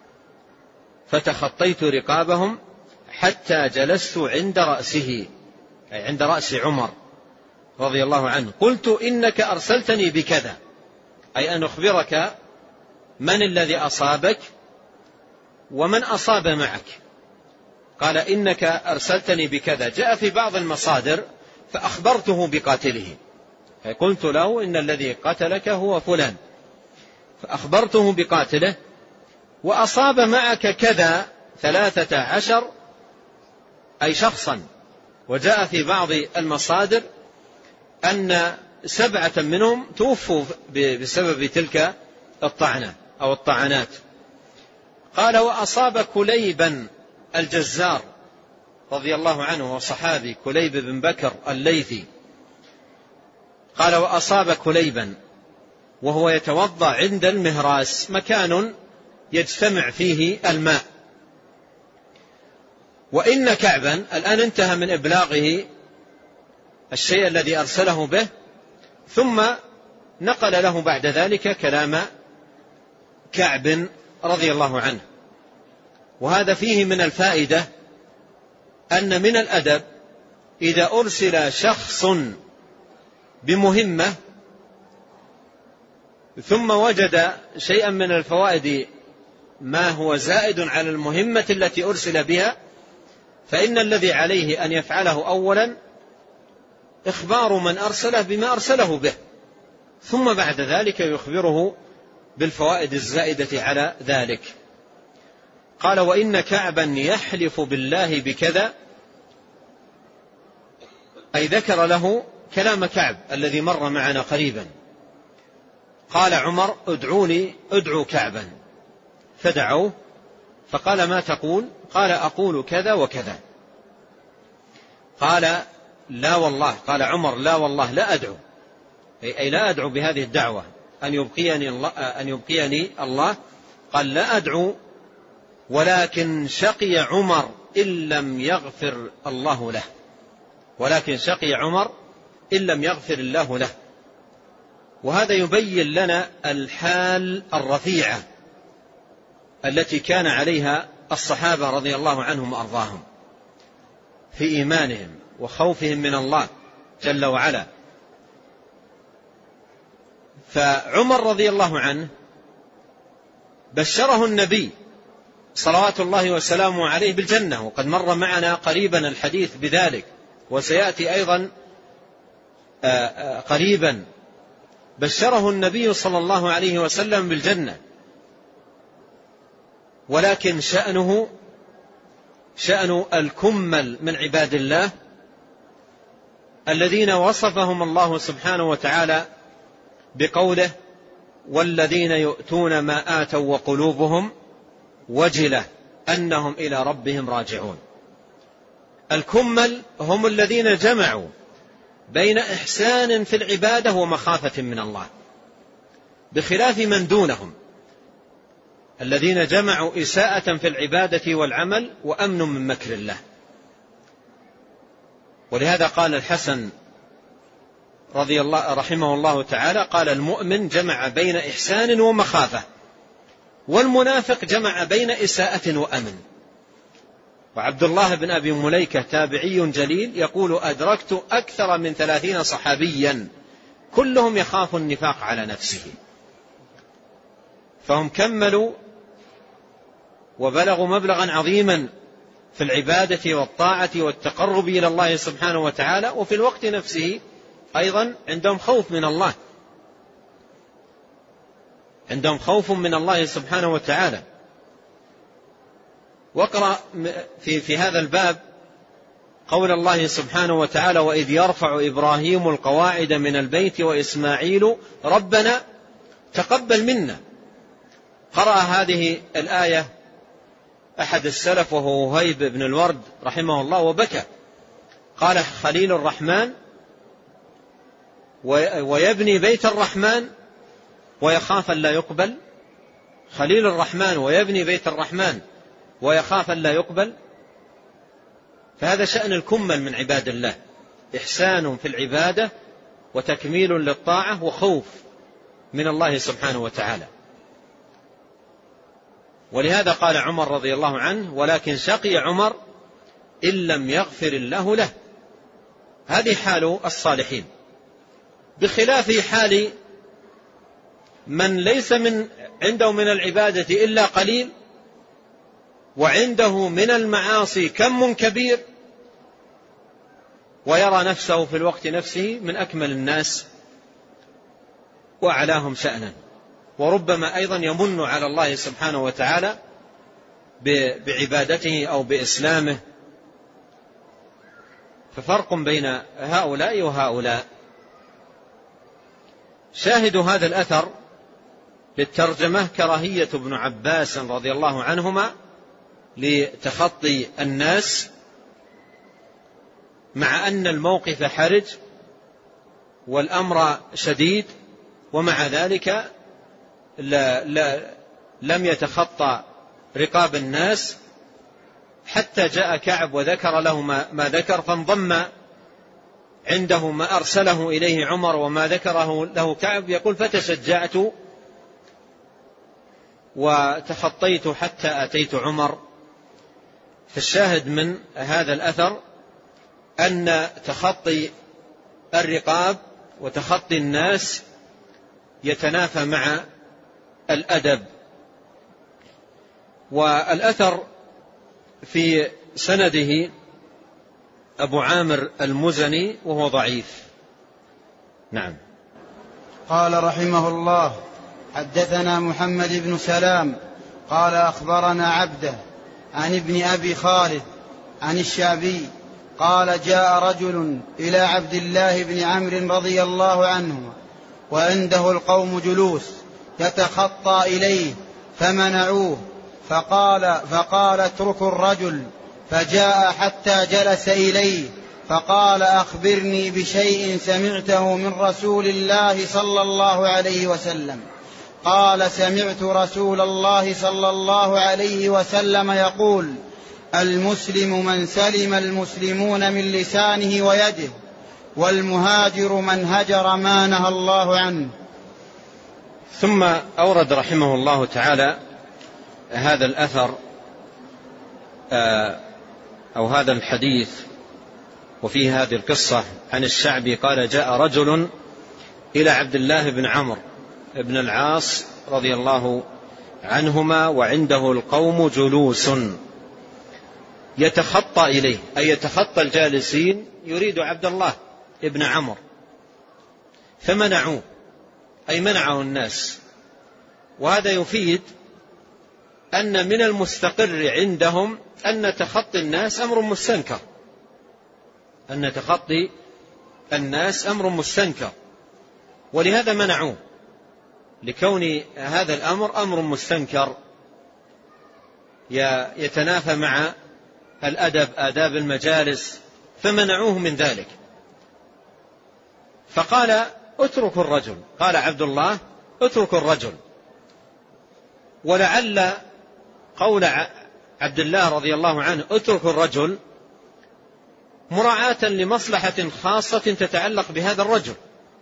[SPEAKER 2] فتخطيت رقابهم حتى جلست عند رأسه، أي عند رأس عمر رضي الله عنه: قلت إنك أرسلتني بكذا، أي أن أخبرك من الذي أصابك ومن أصاب معك. قال: إنك أرسلتني بكذا. جاء في بعض المصادر: فأخبرته بقاتله، قلت له إن الذي قتلك هو فلان، فأخبرته بقاتله، وأصاب معك كذا ثلاثة عشر، أي شخصا. وجاء في بعض المصادر أن سبعة منهم توفوا بسبب تلك الطعنة أو الطعنات. قال: وأصاب كليبا الجزار رضي الله عنه، وصحابي كليب بن بكر الليثي. قال: وأصاب كليبا وهو يتوضأ عند المهراس، مكان يجتمع فيه الماء. وإن كعبا، الآن انتهى من إبلاغه الشيء الذي أرسله به، ثم نقل له بعد ذلك كلام كعب رضي الله عنه. وهذا فيه من الفائدة أن من الأدب إذا أرسل شخص بمهمة ثم وجد شيئا من الفوائد ما هو زائد على المهمة التي أرسل بها، فإن الذي عليه أن يفعله أولا إخبار من أرسله بما أرسله به، ثم بعد ذلك يخبره بالفوائد الزائدة على ذلك. قال: وإن كعبا يحلف بالله بكذا، أي ذكر له كلام كعب الذي مر معنا قريبا. قال عمر: ادعوني ادعو كعبا، فدعوه، فقال: ما تقول؟ قال: أقول كذا وكذا. قال: لا والله. قال عمر: لا والله لا أدعو، أي لا أدعو بهذه الدعوة أن يبقيني الله, أن يبقيني الله. قال: لا أدعو، ولكن شقي عمر إن لم يغفر الله له، ولكن شقي عمر إن لم يغفر الله له. وهذا يبين لنا الحال الرفيعة التي كان عليها الصحابة رضي الله عنهم وأرضاهم في إيمانهم وخوفهم من الله جل وعلا. فعمر رضي الله عنه بشره النبي صلوات الله وسلامه عليه بالجنة، وقد مر معنا قريبا الحديث بذلك، وسيأتي أيضا قريبا. بشره النبي صلى الله عليه وسلم بالجنة، ولكن شأنه شأن الكمل من عباد الله الذين وصفهم الله سبحانه وتعالى بقوله: والذين يؤتون ما آتوا وقلوبهم وجلة أنهم إلى ربهم راجعون. الكمل هم الذين جمعوا بين إحسان في العبادة ومخافة من الله، بخلاف من دونهم الذين جمعوا إساءة في العبادة والعمل وأمن من مكر الله. ولهذا قال الحسن رضي الله رحمه الله تعالى: قال: المؤمن جمع بين إحسان ومخافة، والمنافق جمع بين إساءة وأمن. وعبد الله بن أبي مليكة تابعي جليل يقول: أدركت أكثر من ثلاثين صحابيا كلهم يخاف النفاق على نفسه. فهم كملوا وبلغوا مبلغا عظيما في العبادة والطاعة والتقرب إلى الله سبحانه وتعالى، وفي الوقت نفسه أيضا عندهم خوف من الله، عندهم خوف من الله سبحانه وتعالى. واقرأ في, في هذا الباب قول الله سبحانه وتعالى: وإذ يرفع إبراهيم القواعد من البيت وإسماعيل ربنا تقبل منا. قرأ هذه الآية أحد السلف وهو وهيب بن الورد رحمه الله وبكى، قال: خليل الرحمن ويبني بيت الرحمن ويخاف أن لا يقبل، خليل الرحمن ويبني بيت الرحمن ويخاف أن لا يقبل. فهذا شأن الكمل من عباد الله، إحسان في العبادة وتكميل للطاعة وخوف من الله سبحانه وتعالى. ولهذا قال عمر رضي الله عنه: ولكن شقي عمر إن لم يغفر الله له. هذه حال الصالحين بخلاف حال من ليس من عنده من العبادة إلا قليل، وعنده من المعاصي كم كبير، ويرى نفسه في الوقت نفسه من أكمل الناس وأعلاهم شأنا، وربما أيضا يمن على الله سبحانه وتعالى بعبادته أو بإسلامه. ففرق بين هؤلاء وهؤلاء. شاهد هذا الأثر للترجمة كراهية ابن عباس رضي الله عنهما لتخطي الناس، مع أن الموقف حرج والأمر شديد، ومع ذلك لا لا لم يتخطى رقاب الناس حتى جاء كعب وذكر له ما, ما ذكر، فانضم عنده ما أرسله إليه عمر وما ذكره له كعب. يقول فتشجعت وتخطيت حتى أتيت عمر. فالشاهد من هذا الأثر أن تخطي الرقاب وتخطي الناس يتنافى مع الأدب. والأثر في سنده أبو عامر المزني وهو ضعيف. نعم.
[SPEAKER 1] قال رحمه الله: حدثنا محمد بن سلام قال أخبرنا عبده عن ابن أبي خالد عن الشعبي قال: جاء رجل إلى عبد الله بن عمرو رضي الله عنه وعنده القوم جلوس يتخطى إليه فمنعوه، فقال, فقال اتركوا الرجل، فجاء حتى جلس إليه فقال: أخبرني بشيء سمعته من رسول الله صلى الله عليه وسلم. قال: سمعت رسول الله صلى الله عليه وسلم يقول: المسلم من سلم المسلمون من لسانه ويده، والمهاجر من هجر ما نهى الله عنه.
[SPEAKER 2] ثم أورد رحمه الله تعالى هذا الأثر أو هذا الحديث وفيه هذه القصة عن الشعبي قال: جاء رجل إلى عبد الله بن عمرو بن العاص رضي الله عنهما وعنده القوم جلوس يتخطى إليه، أي يتخطى الجالسين، يريد عبد الله ابن عمرو، فمنعوه، أي منعه الناس. وهذا يفيد أن من المستقر عندهم أن تخطي الناس أمر مستنكر، أن تخطي الناس أمر مستنكر، ولهذا منعوه، لكون هذا الأمر أمر مستنكر يتنافى مع الأدب، آداب المجالس، فمنعوه من ذلك. فقال: اتركوا الرجل. قال عبد الله: اتركوا الرجل. ولعل قول عبد الله رضي الله عنه اتركوا الرجل مراعاة لمصلحة خاصة تتعلق بهذا الرجل،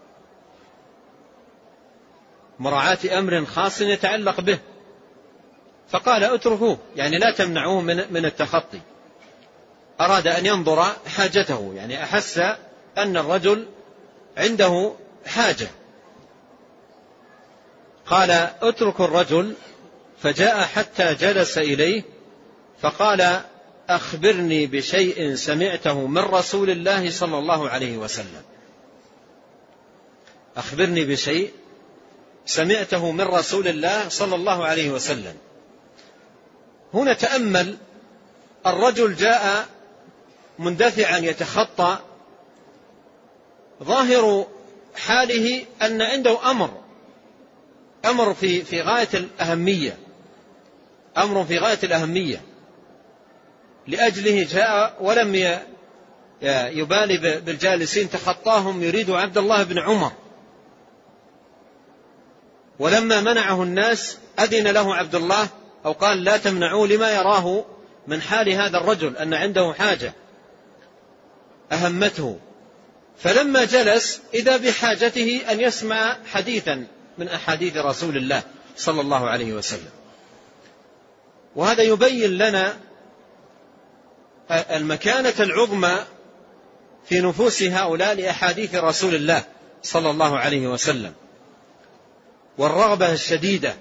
[SPEAKER 2] مراعاة أمر خاص يتعلق به، فقال: اتركوه، يعني لا تمنعوه من التخطي. أراد أن ينظر حاجته، يعني أحس أن الرجل عنده حاجة. قال: اتركوا الرجل، فجاء حتى جلس إليه فقال: أخبرني بشيء سمعته من رسول الله صلى الله عليه وسلم. أخبرني بشيء سمعته من رسول الله صلى الله عليه وسلم. هنا تأمل، الرجل جاء مندفعا يتخطى، ظاهر حاله أن عنده أمر أمر في في غاية الأهمية، أمر في غاية الأهمية، لأجله جاء ولم يبالي بالجالسين، تخطاهم يريد عبد الله بن عمر. ولما منعه الناس أذن له عبد الله أو قال: لا تمنعوا، لما يراه من حال هذا الرجل أن عنده حاجة أهمته. فلما جلس إذا بحاجته أن يسمع حديثا من أحاديث رسول الله صلى الله عليه وسلم. وهذا يبين لنا المكانة العظمى في نفوس هؤلاء لأحاديث رسول الله صلى الله عليه وسلم، والرغبة الشديدة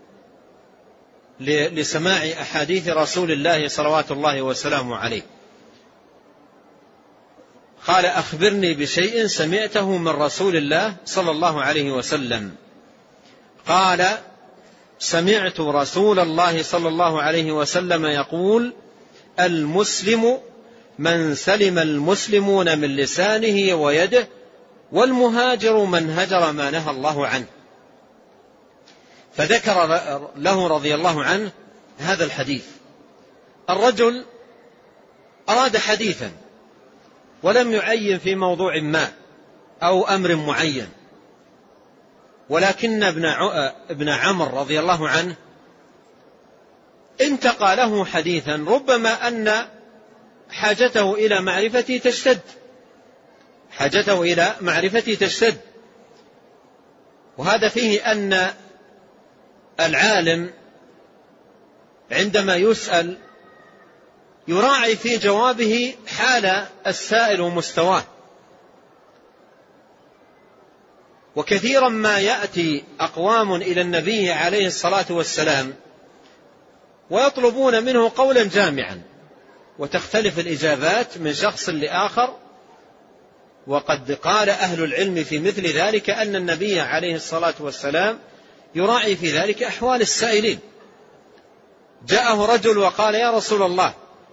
[SPEAKER 2] لسماع أحاديث رسول الله صلوات الله وسلامه عليه. قال: أخبرني بشيء سمعته من رسول الله صلى الله عليه وسلم. قال: سمعت رسول الله صلى الله عليه وسلم يقول: المسلم من سلم المسلمون من لسانه ويده، والمهاجر من هجر ما نهى الله عنه. فذكر له رضي الله عنه هذا الحديث. الرجل أراد حديثا ولم يعين في موضوع ما أو أمر معين، ولكن ابن عمرو رضي الله عنه انتقى له حديثا ربما أن حاجته إلى معرفته تشتد حاجته إلى معرفته تشتد وهذا فيه أن العالم عندما يسأل يراعي في جوابه حال السائل ومستواه. وكثيرا ما يأتي أقوام إلى النبي عليه الصلاة والسلام ويطلبون منه قولا جامعا، وتختلف الإجابات من شخص لآخر. وقد قال أهل العلم في مثل ذلك أن النبي عليه الصلاة والسلام يراعي في ذلك أحوال السائلين. جاءه رجل وقال: يا رسول الله،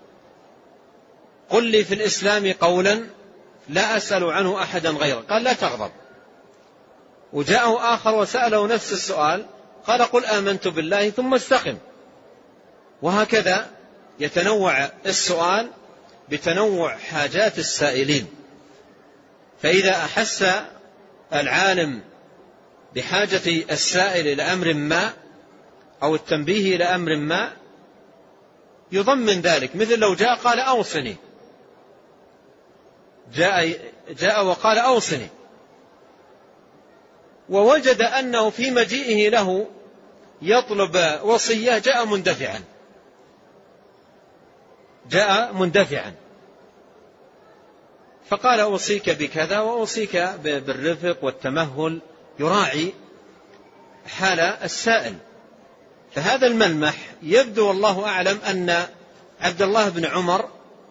[SPEAKER 2] قل لي في الإسلام قولا لا أسأل عنه أحدا غيره. قال: لا تغضب. وجاءه آخر وسأله نفس السؤال، قال: قل آمنت بالله ثم استقم. وهكذا يتنوع السؤال بتنوع حاجات السائلين. فإذا أحس العالم بحاجة السائل إلى أمر ما أو التنبيه إلى أمر ما يضمن ذلك. مثل لو جاء قال: أوصني، جاء, جاء وقال: أوصني، ووجد أنه في مجيئه له يطلب وصية جاء مندفعا جاء مندفعا فقال: أوصيك بكذا وأوصيك بالرفق والتمهل، يراعي حال السائل. فهذا الملمح يبدو والله أعلم أن عبد الله بن عمر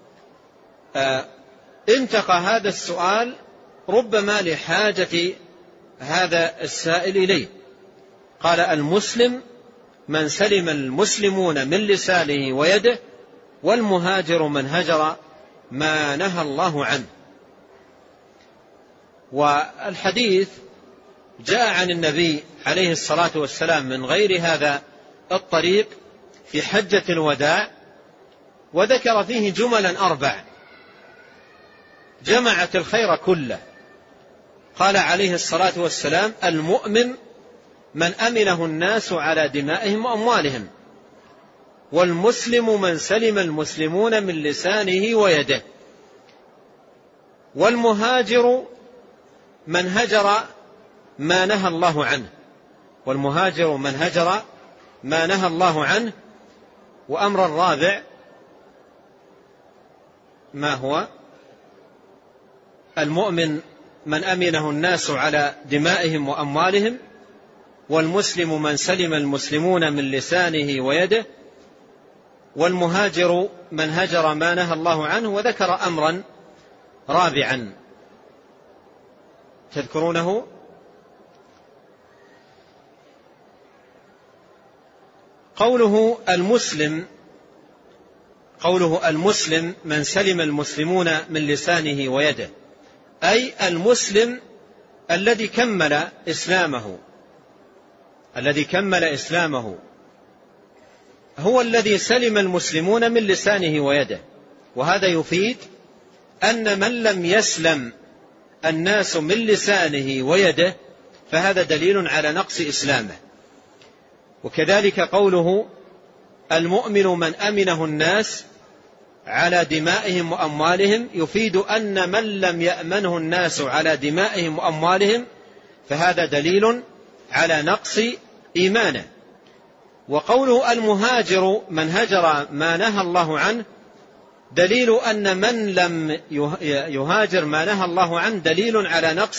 [SPEAKER 2] انتقى هذا السؤال ربما لحاجة هذا السائل إليه. قال: المسلم من سلم المسلمون من لسانه ويده، والمهاجر من هجر ما نهى الله عنه. والحديث جاء عن النبي عليه الصلاة والسلام من غير هذا الطريق في حجة الوداع، وذكر فيه جملا أربع جمعت الخير كله. قال عليه الصلاة والسلام: المؤمن من أمنه الناس على دمائهم وأموالهم، والمسلم من سلم المسلمون من لسانه ويده، والمهاجر من هجر ما نهى الله عنه والمهاجر من هجر ما نهى الله عنه. وأمر الرابع ما هو؟ المؤمن من أمنه الناس على دمائهم وأموالهم، والمسلم من سلم المسلمون من لسانه ويده، والمهاجر من هجر ما نهى الله عنه. وذكر أمرا رابعا تذكرونه؟ قوله المسلم قوله المسلم من سلم المسلمون من لسانه ويده، أي المسلم الذي كمل إسلامه الذي كمل إسلامه هو الذي سلم المسلمون من لسانه ويده. وهذا يفيد أن من لم يسلم الناس من لسانه ويده فهذا دليل على نقص إسلامه. وكذلك قوله المؤمن من أمنه الناس على دمائهم وأموالهم يفيد أن من لم يأمنه الناس على دمائهم وأموالهم فهذا دليل على نقص إيمانه. وقوله المهاجر من هجر ما نهى الله عنه دليل أن من لم يهاجر ما نهى الله عنه دليل على نقص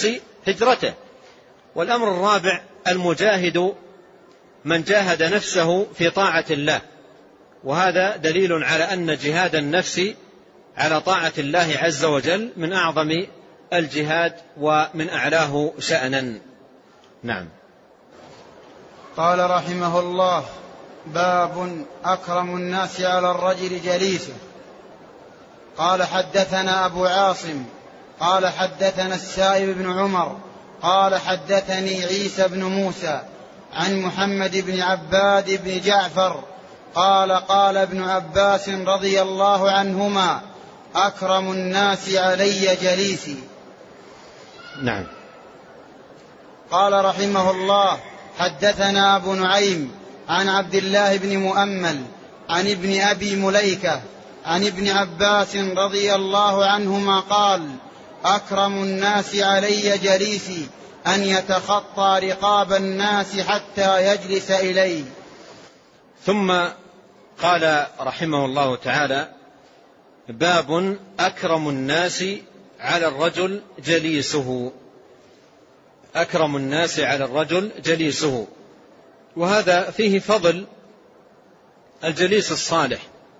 [SPEAKER 2] هجرته. والأمر الرابع المجاهد من جاهد نفسه في طاعة الله، وهذا دليل على أن جهاد النفس على طاعة الله عز وجل من أعظم الجهاد ومن أعلاه شأنا. نعم.
[SPEAKER 1] قال رحمه الله: باب أكرم الناس على الرجل جليسه. قال حدثنا أبو عاصم قال حدثنا السائب بن عمر قال حدثني عيسى بن موسى عن محمد بن عباد بن جعفر قال قال ابن عباس رضي الله عنهما: أكرم الناس علي جليسي.
[SPEAKER 2] نعم.
[SPEAKER 1] قال رحمه الله: حدثنا أبو نعيم عن عبد الله بن مؤمل عن ابن أبي مليكة عن ابن عباس رضي الله عنهما قال: أكرم الناس علي جليسي أن يتخطى رقاب الناس حتى يجلس إلي.
[SPEAKER 2] ثم قال رحمه الله تعالى: باب أكرم الناس على الرجل جليسه. أكرم الناس على الرجل جليسه، وهذا فيه فضل الجليس الصالح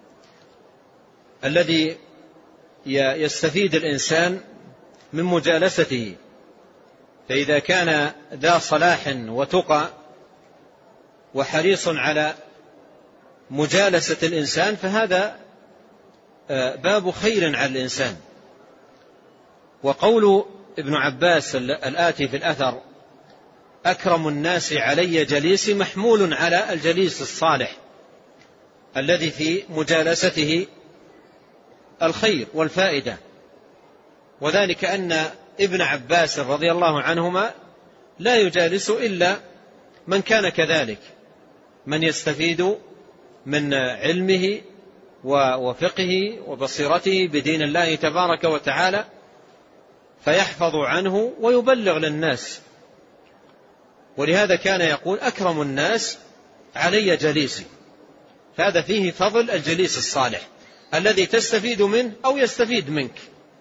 [SPEAKER 2] الذي يستفيد الإنسان من مجالسته. فإذا كان ذا صلاح وتقى وحريص على مجالسة الإنسان فهذا باب خير على الإنسان. وقول ابن عباس الآتي في الأثر: أكرم الناس علي جليسي، محمول على الجليس الصالح الذي في مجالسته الخير والفائدة. وذلك أن ابن عباس رضي الله عنهما لا يجالس إلا من كان كذلك، من يستفيد من علمه وفقه وبصيرته بدين الله تبارك وتعالى، فيحفظ عنه ويبلغ للناس. ولهذا كان يقول: أكرم الناس علي جليسي. فهذا فيه فضل الجليس الصالح الذي تستفيد منه أو يستفيد منك.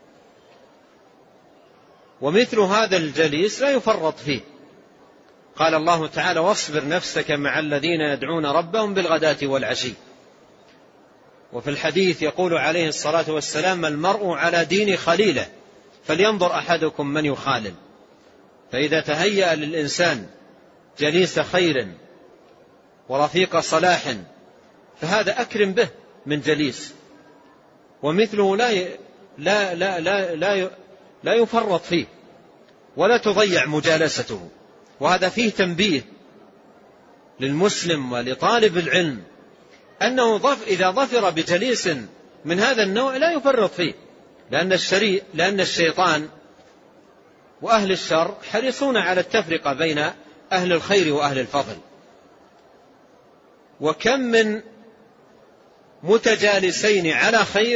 [SPEAKER 2] ومثل هذا الجليس لا يفرط فيه. قال الله تعالى: واصبر نفسك مع الذين يدعون ربهم بالغداة والعشي. وفي الحديث يقول عليه الصلاة والسلام: المرء على دين خليله فلينظر أحدكم من يخالل. فإذا تهيأ للإنسان جليس خير ورفيق صلاح فهذا أكرم به من جليس، ومثله لا لا لا لا لا, لا يفرط فيه ولا تضيع مجالسته. وهذا فيه تنبيه للمسلم ولطالب العلم أنه ضف إذا ظفر بجليس من هذا النوع لا يفرط فيه، لأن الشريء لأن الشيطان وأهل الشر حريصون على التفرقة بين أهل الخير وأهل الفضل. وكم من متجالسين على خير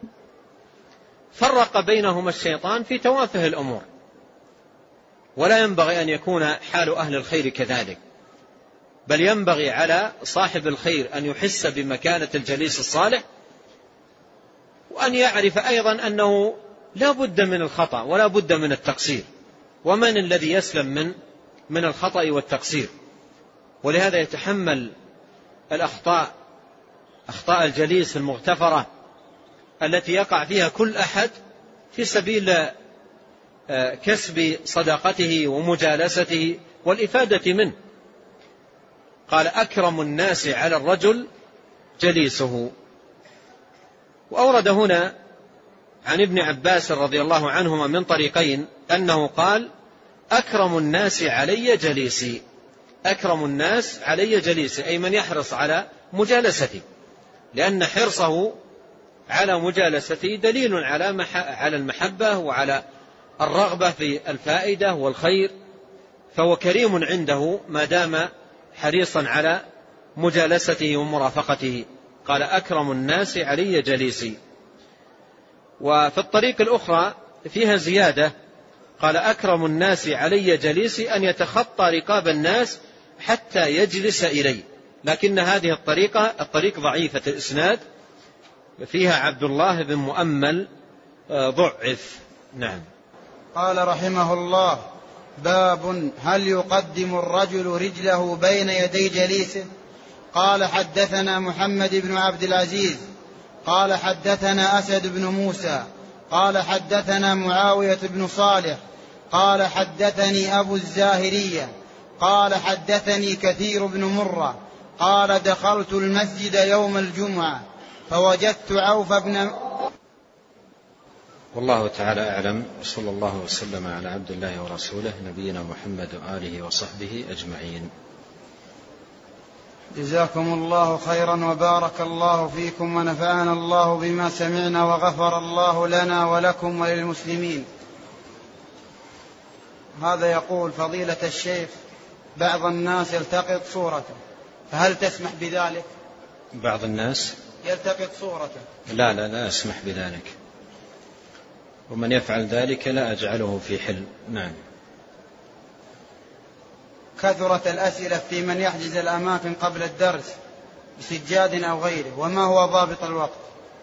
[SPEAKER 2] فرق بينهما الشيطان في توافه الأمور. ولا ينبغي أن يكون حال أهل الخير كذلك، بل ينبغي على صاحب الخير أن يحس بمكانة الجليس الصالح، وأن يعرف أيضا أنه لا بد من الخطأ ولا بد من التقصير، ومن الذي يسلم من من الخطأ والتقصير. ولهذا يتحمل الأخطاء أخطاء الجليس المغتفرة التي يقع فيها كل أحد في سبيل كسب صداقته ومجالسته والإفادة منه. قال: أكرم الناس على الرجل جليسه. وأورد هنا عن ابن عباس رضي الله عنهما من طريقين أنه قال: أكرم الناس علي جليسي. أكرم الناس علي جليسي أي من يحرص على مجالستي، لأن حرصه على مجالستي دليل على على المحبة وعلى الرغبة في الفائدة والخير، فهو كريم عنده ما دام حريصا على مجالسته ومرافقته. قال: أكرم الناس علي جليسي. وفي الطريق الأخرى فيها زيادة، قال: أكرم الناس علي جليسي أن يتخطى رقاب الناس حتى يجلس إلي. لكن هذه الطريقة الطريق ضعيفة الإسناد، فيها عبد الله بن مؤمل ضعف. نعم.
[SPEAKER 1] قال رحمه الله: باب هل يقدم الرجل رجله بين يدي جليسه؟ قال حدثنا محمد بن عبد العزيز قال حدثنا أسد بن موسى قال حدثنا معاوية بن صالح قال حدثني أبو الزاهرية قال حدثني كثير بن مرة قال دخلت المسجد يوم الجمعة فوجدت عوف بن.
[SPEAKER 2] والله تعالى أعلم، صلى الله وسلم على عبد الله ورسوله نبينا محمد وآله وصحبه أجمعين.
[SPEAKER 1] جزاكم الله خيرا وبارك الله فيكم ونفعنا الله بما سمعنا وغفر الله لنا ولكم وللمسلمين. هذا يقول فضيلة الشيخ بعض الناس يلتقط صورته، فهل تسمح بذلك؟
[SPEAKER 2] بعض الناس
[SPEAKER 1] يلتقط صورته؟
[SPEAKER 2] لا لا لا أسمح بذلك، ومن يفعل ذلك لا أجعله في حل. نعم.
[SPEAKER 1] كثرت الأسئلة في من يحجز الأماكن قبل الدرس بسجاد أو غيره، وما هو ضابط الوقت؟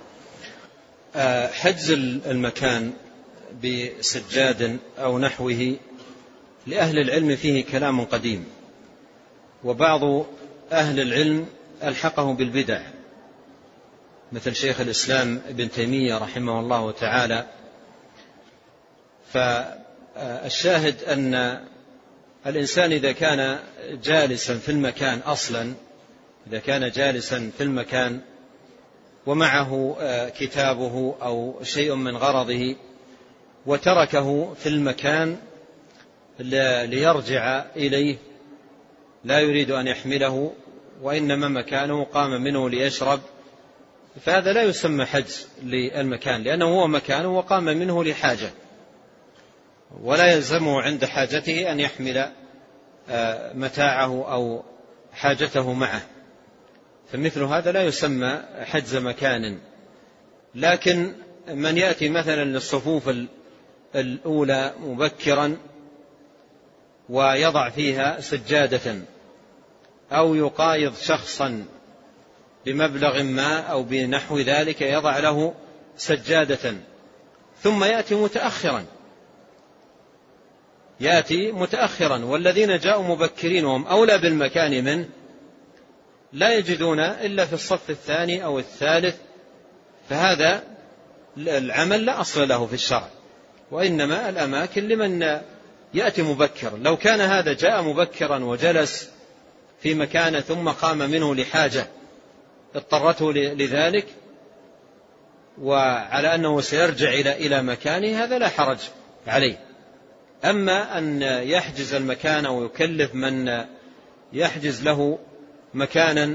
[SPEAKER 2] حجز المكان بسجاد أو نحوه لأهل العلم فيه كلام قديم، وبعض أهل العلم ألحقه بالبدع مثل شيخ الإسلام ابن تيمية رحمه الله تعالى. فالشاهد أن الإنسان إذا كان جالسا في المكان أصلا، إذا كان جالسا في المكان ومعه كتابه أو شيء من غرضه وتركه في المكان ليرجع إليه، لا يريد أن يحمله وإنما مكانه قام منه ليشرب، فهذا لا يسمى حجز للمكان، لأنه هو مكانه وقام منه لحاجة، ولا يلزمه عند حاجته أن يحمل متاعه أو حاجته معه، فمثل هذا لا يسمى حجز مكان. لكن من يأتي مثلا للصفوف الأولى مبكرا ويضع فيها سجادة، أو يقايض شخصا بمبلغ ما أو بنحو ذلك يضع له سجادة، ثم يأتي متأخرا يأتي متأخرا والذين جاءوا مبكرين وهم أولى بالمكان منه لا يجدون إلا في الصف الثاني أو الثالث، فهذا العمل لا أصل له في الشرع، وإنما الأماكن لمن يأتي مبكرا. لو كان هذا جاء مبكرا وجلس في مكان ثم قام منه لحاجة اضطرته لذلك وعلى أنه سيرجع إلى مكانه، هذا لا حرج عليه. أما أن يحجز المكان أو يكلف من يحجز له مكانا،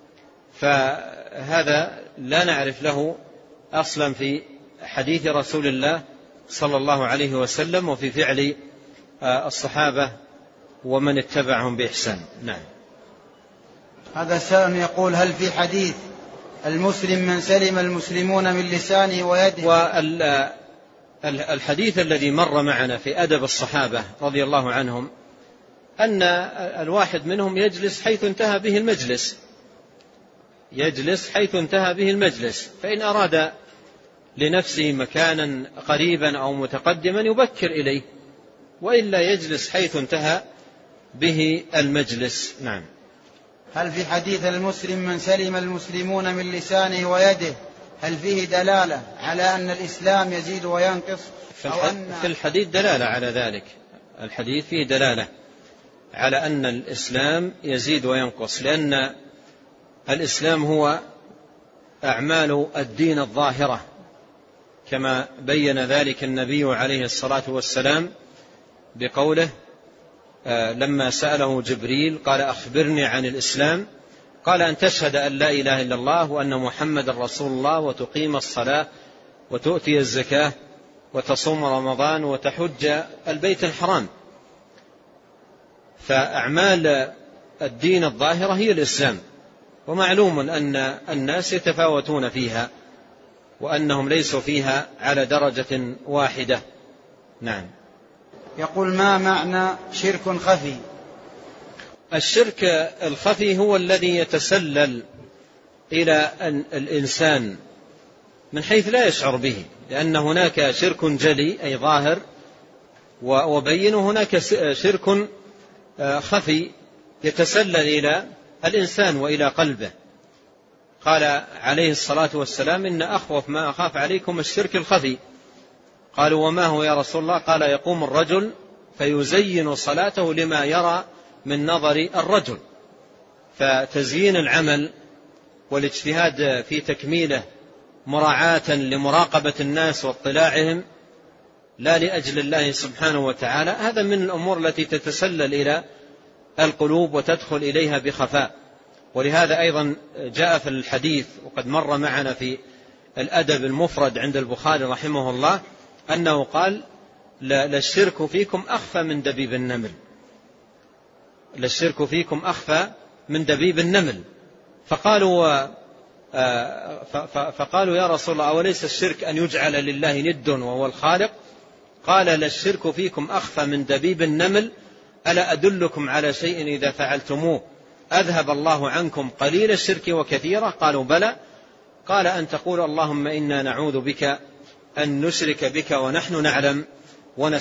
[SPEAKER 2] فهذا لا نعرف له أصلا في حديث رسول الله صلى الله عليه وسلم وفي فعل الصحابة ومن اتبعهم بإحسان. نعم.
[SPEAKER 1] هذا سائل يقول هل في حديث المسلم من سلم المسلمون من لسانه ويده؟
[SPEAKER 2] والحديث الذي مر معنا في أدب الصحابة رضي الله عنهم أن الواحد منهم يجلس حيث انتهى به المجلس، يجلس حيث انتهى به المجلس، فإن أراد لنفسه مكانا قريبا أو متقدما يبكر إليه، وإلا يجلس حيث انتهى به المجلس. نعم.
[SPEAKER 1] هل في حديث المسلم من سلم المسلمون من لسانه ويده هل فيه دلالة على أن الإسلام يزيد وينقص؟
[SPEAKER 2] أو أن في الحديث دلالة على ذلك، الحديث فيه دلالة على أن الإسلام يزيد وينقص، لأن الإسلام هو أعمال الدين الظاهرة كما بين ذلك النبي عليه الصلاة والسلام بقوله لما سأله جبريل قال أخبرني عن الإسلام، قال أن تشهد أن لا إله إلا الله وأن محمد رسول الله وتقيم الصلاة وتؤتي الزكاة وتصوم رمضان وتحج البيت الحرام. فأعمال الدين الظاهرة هي الإسلام، ومعلوم أن الناس يتفاوتون فيها وأنهم ليسوا فيها على درجة واحدة. نعم.
[SPEAKER 1] يقول ما معنى شرك خفي؟
[SPEAKER 2] الشرك الخفي هو الذي يتسلل إلى الإنسان من حيث لا يشعر به، لأن هناك شرك جلي أي ظاهر وبين هناك شرك خفي يتسلل إلى الإنسان وإلى قلبه. قال عليه الصلاة والسلام: إن أخوف ما أخاف عليكم الشرك الخفي. قالوا: وما هو يا رسول الله؟ قال: يقوم الرجل فيزين صلاته لما يرى من نظر الرجل. فتزيين العمل والاجتهاد في تكميله مراعاة لمراقبة الناس واطلاعهم لا لأجل الله سبحانه وتعالى، هذا من الأمور التي تتسلل إلى القلوب وتدخل إليها بخفاء. ولهذا أيضا جاء في الحديث وقد مر معنا في الأدب المفرد عند البخاري رحمه الله أنه قال: للشرك فيكم أخفى من دبيب النمل. للشرك فيكم أخفى من دبيب النمل. فقالوا فقالوا يا رسول الله: أوليس الشرك أن يجعل لله ند وهو الخالق؟ قال: للشرك فيكم أخفى من دبيب النمل، ألا أدلكم على شيء إذا فعلتموه أذهب الله عنكم قليل الشرك وكثيرا؟ قالوا: بلى. قال: أن تقول اللهم إنا نعوذ بك أن نشرك بك ونحن نعلم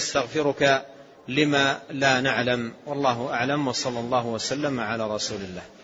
[SPEAKER 2] ونستغفرك لما لا نعلم. والله أعلم، وصلى الله وسلم على رسول الله.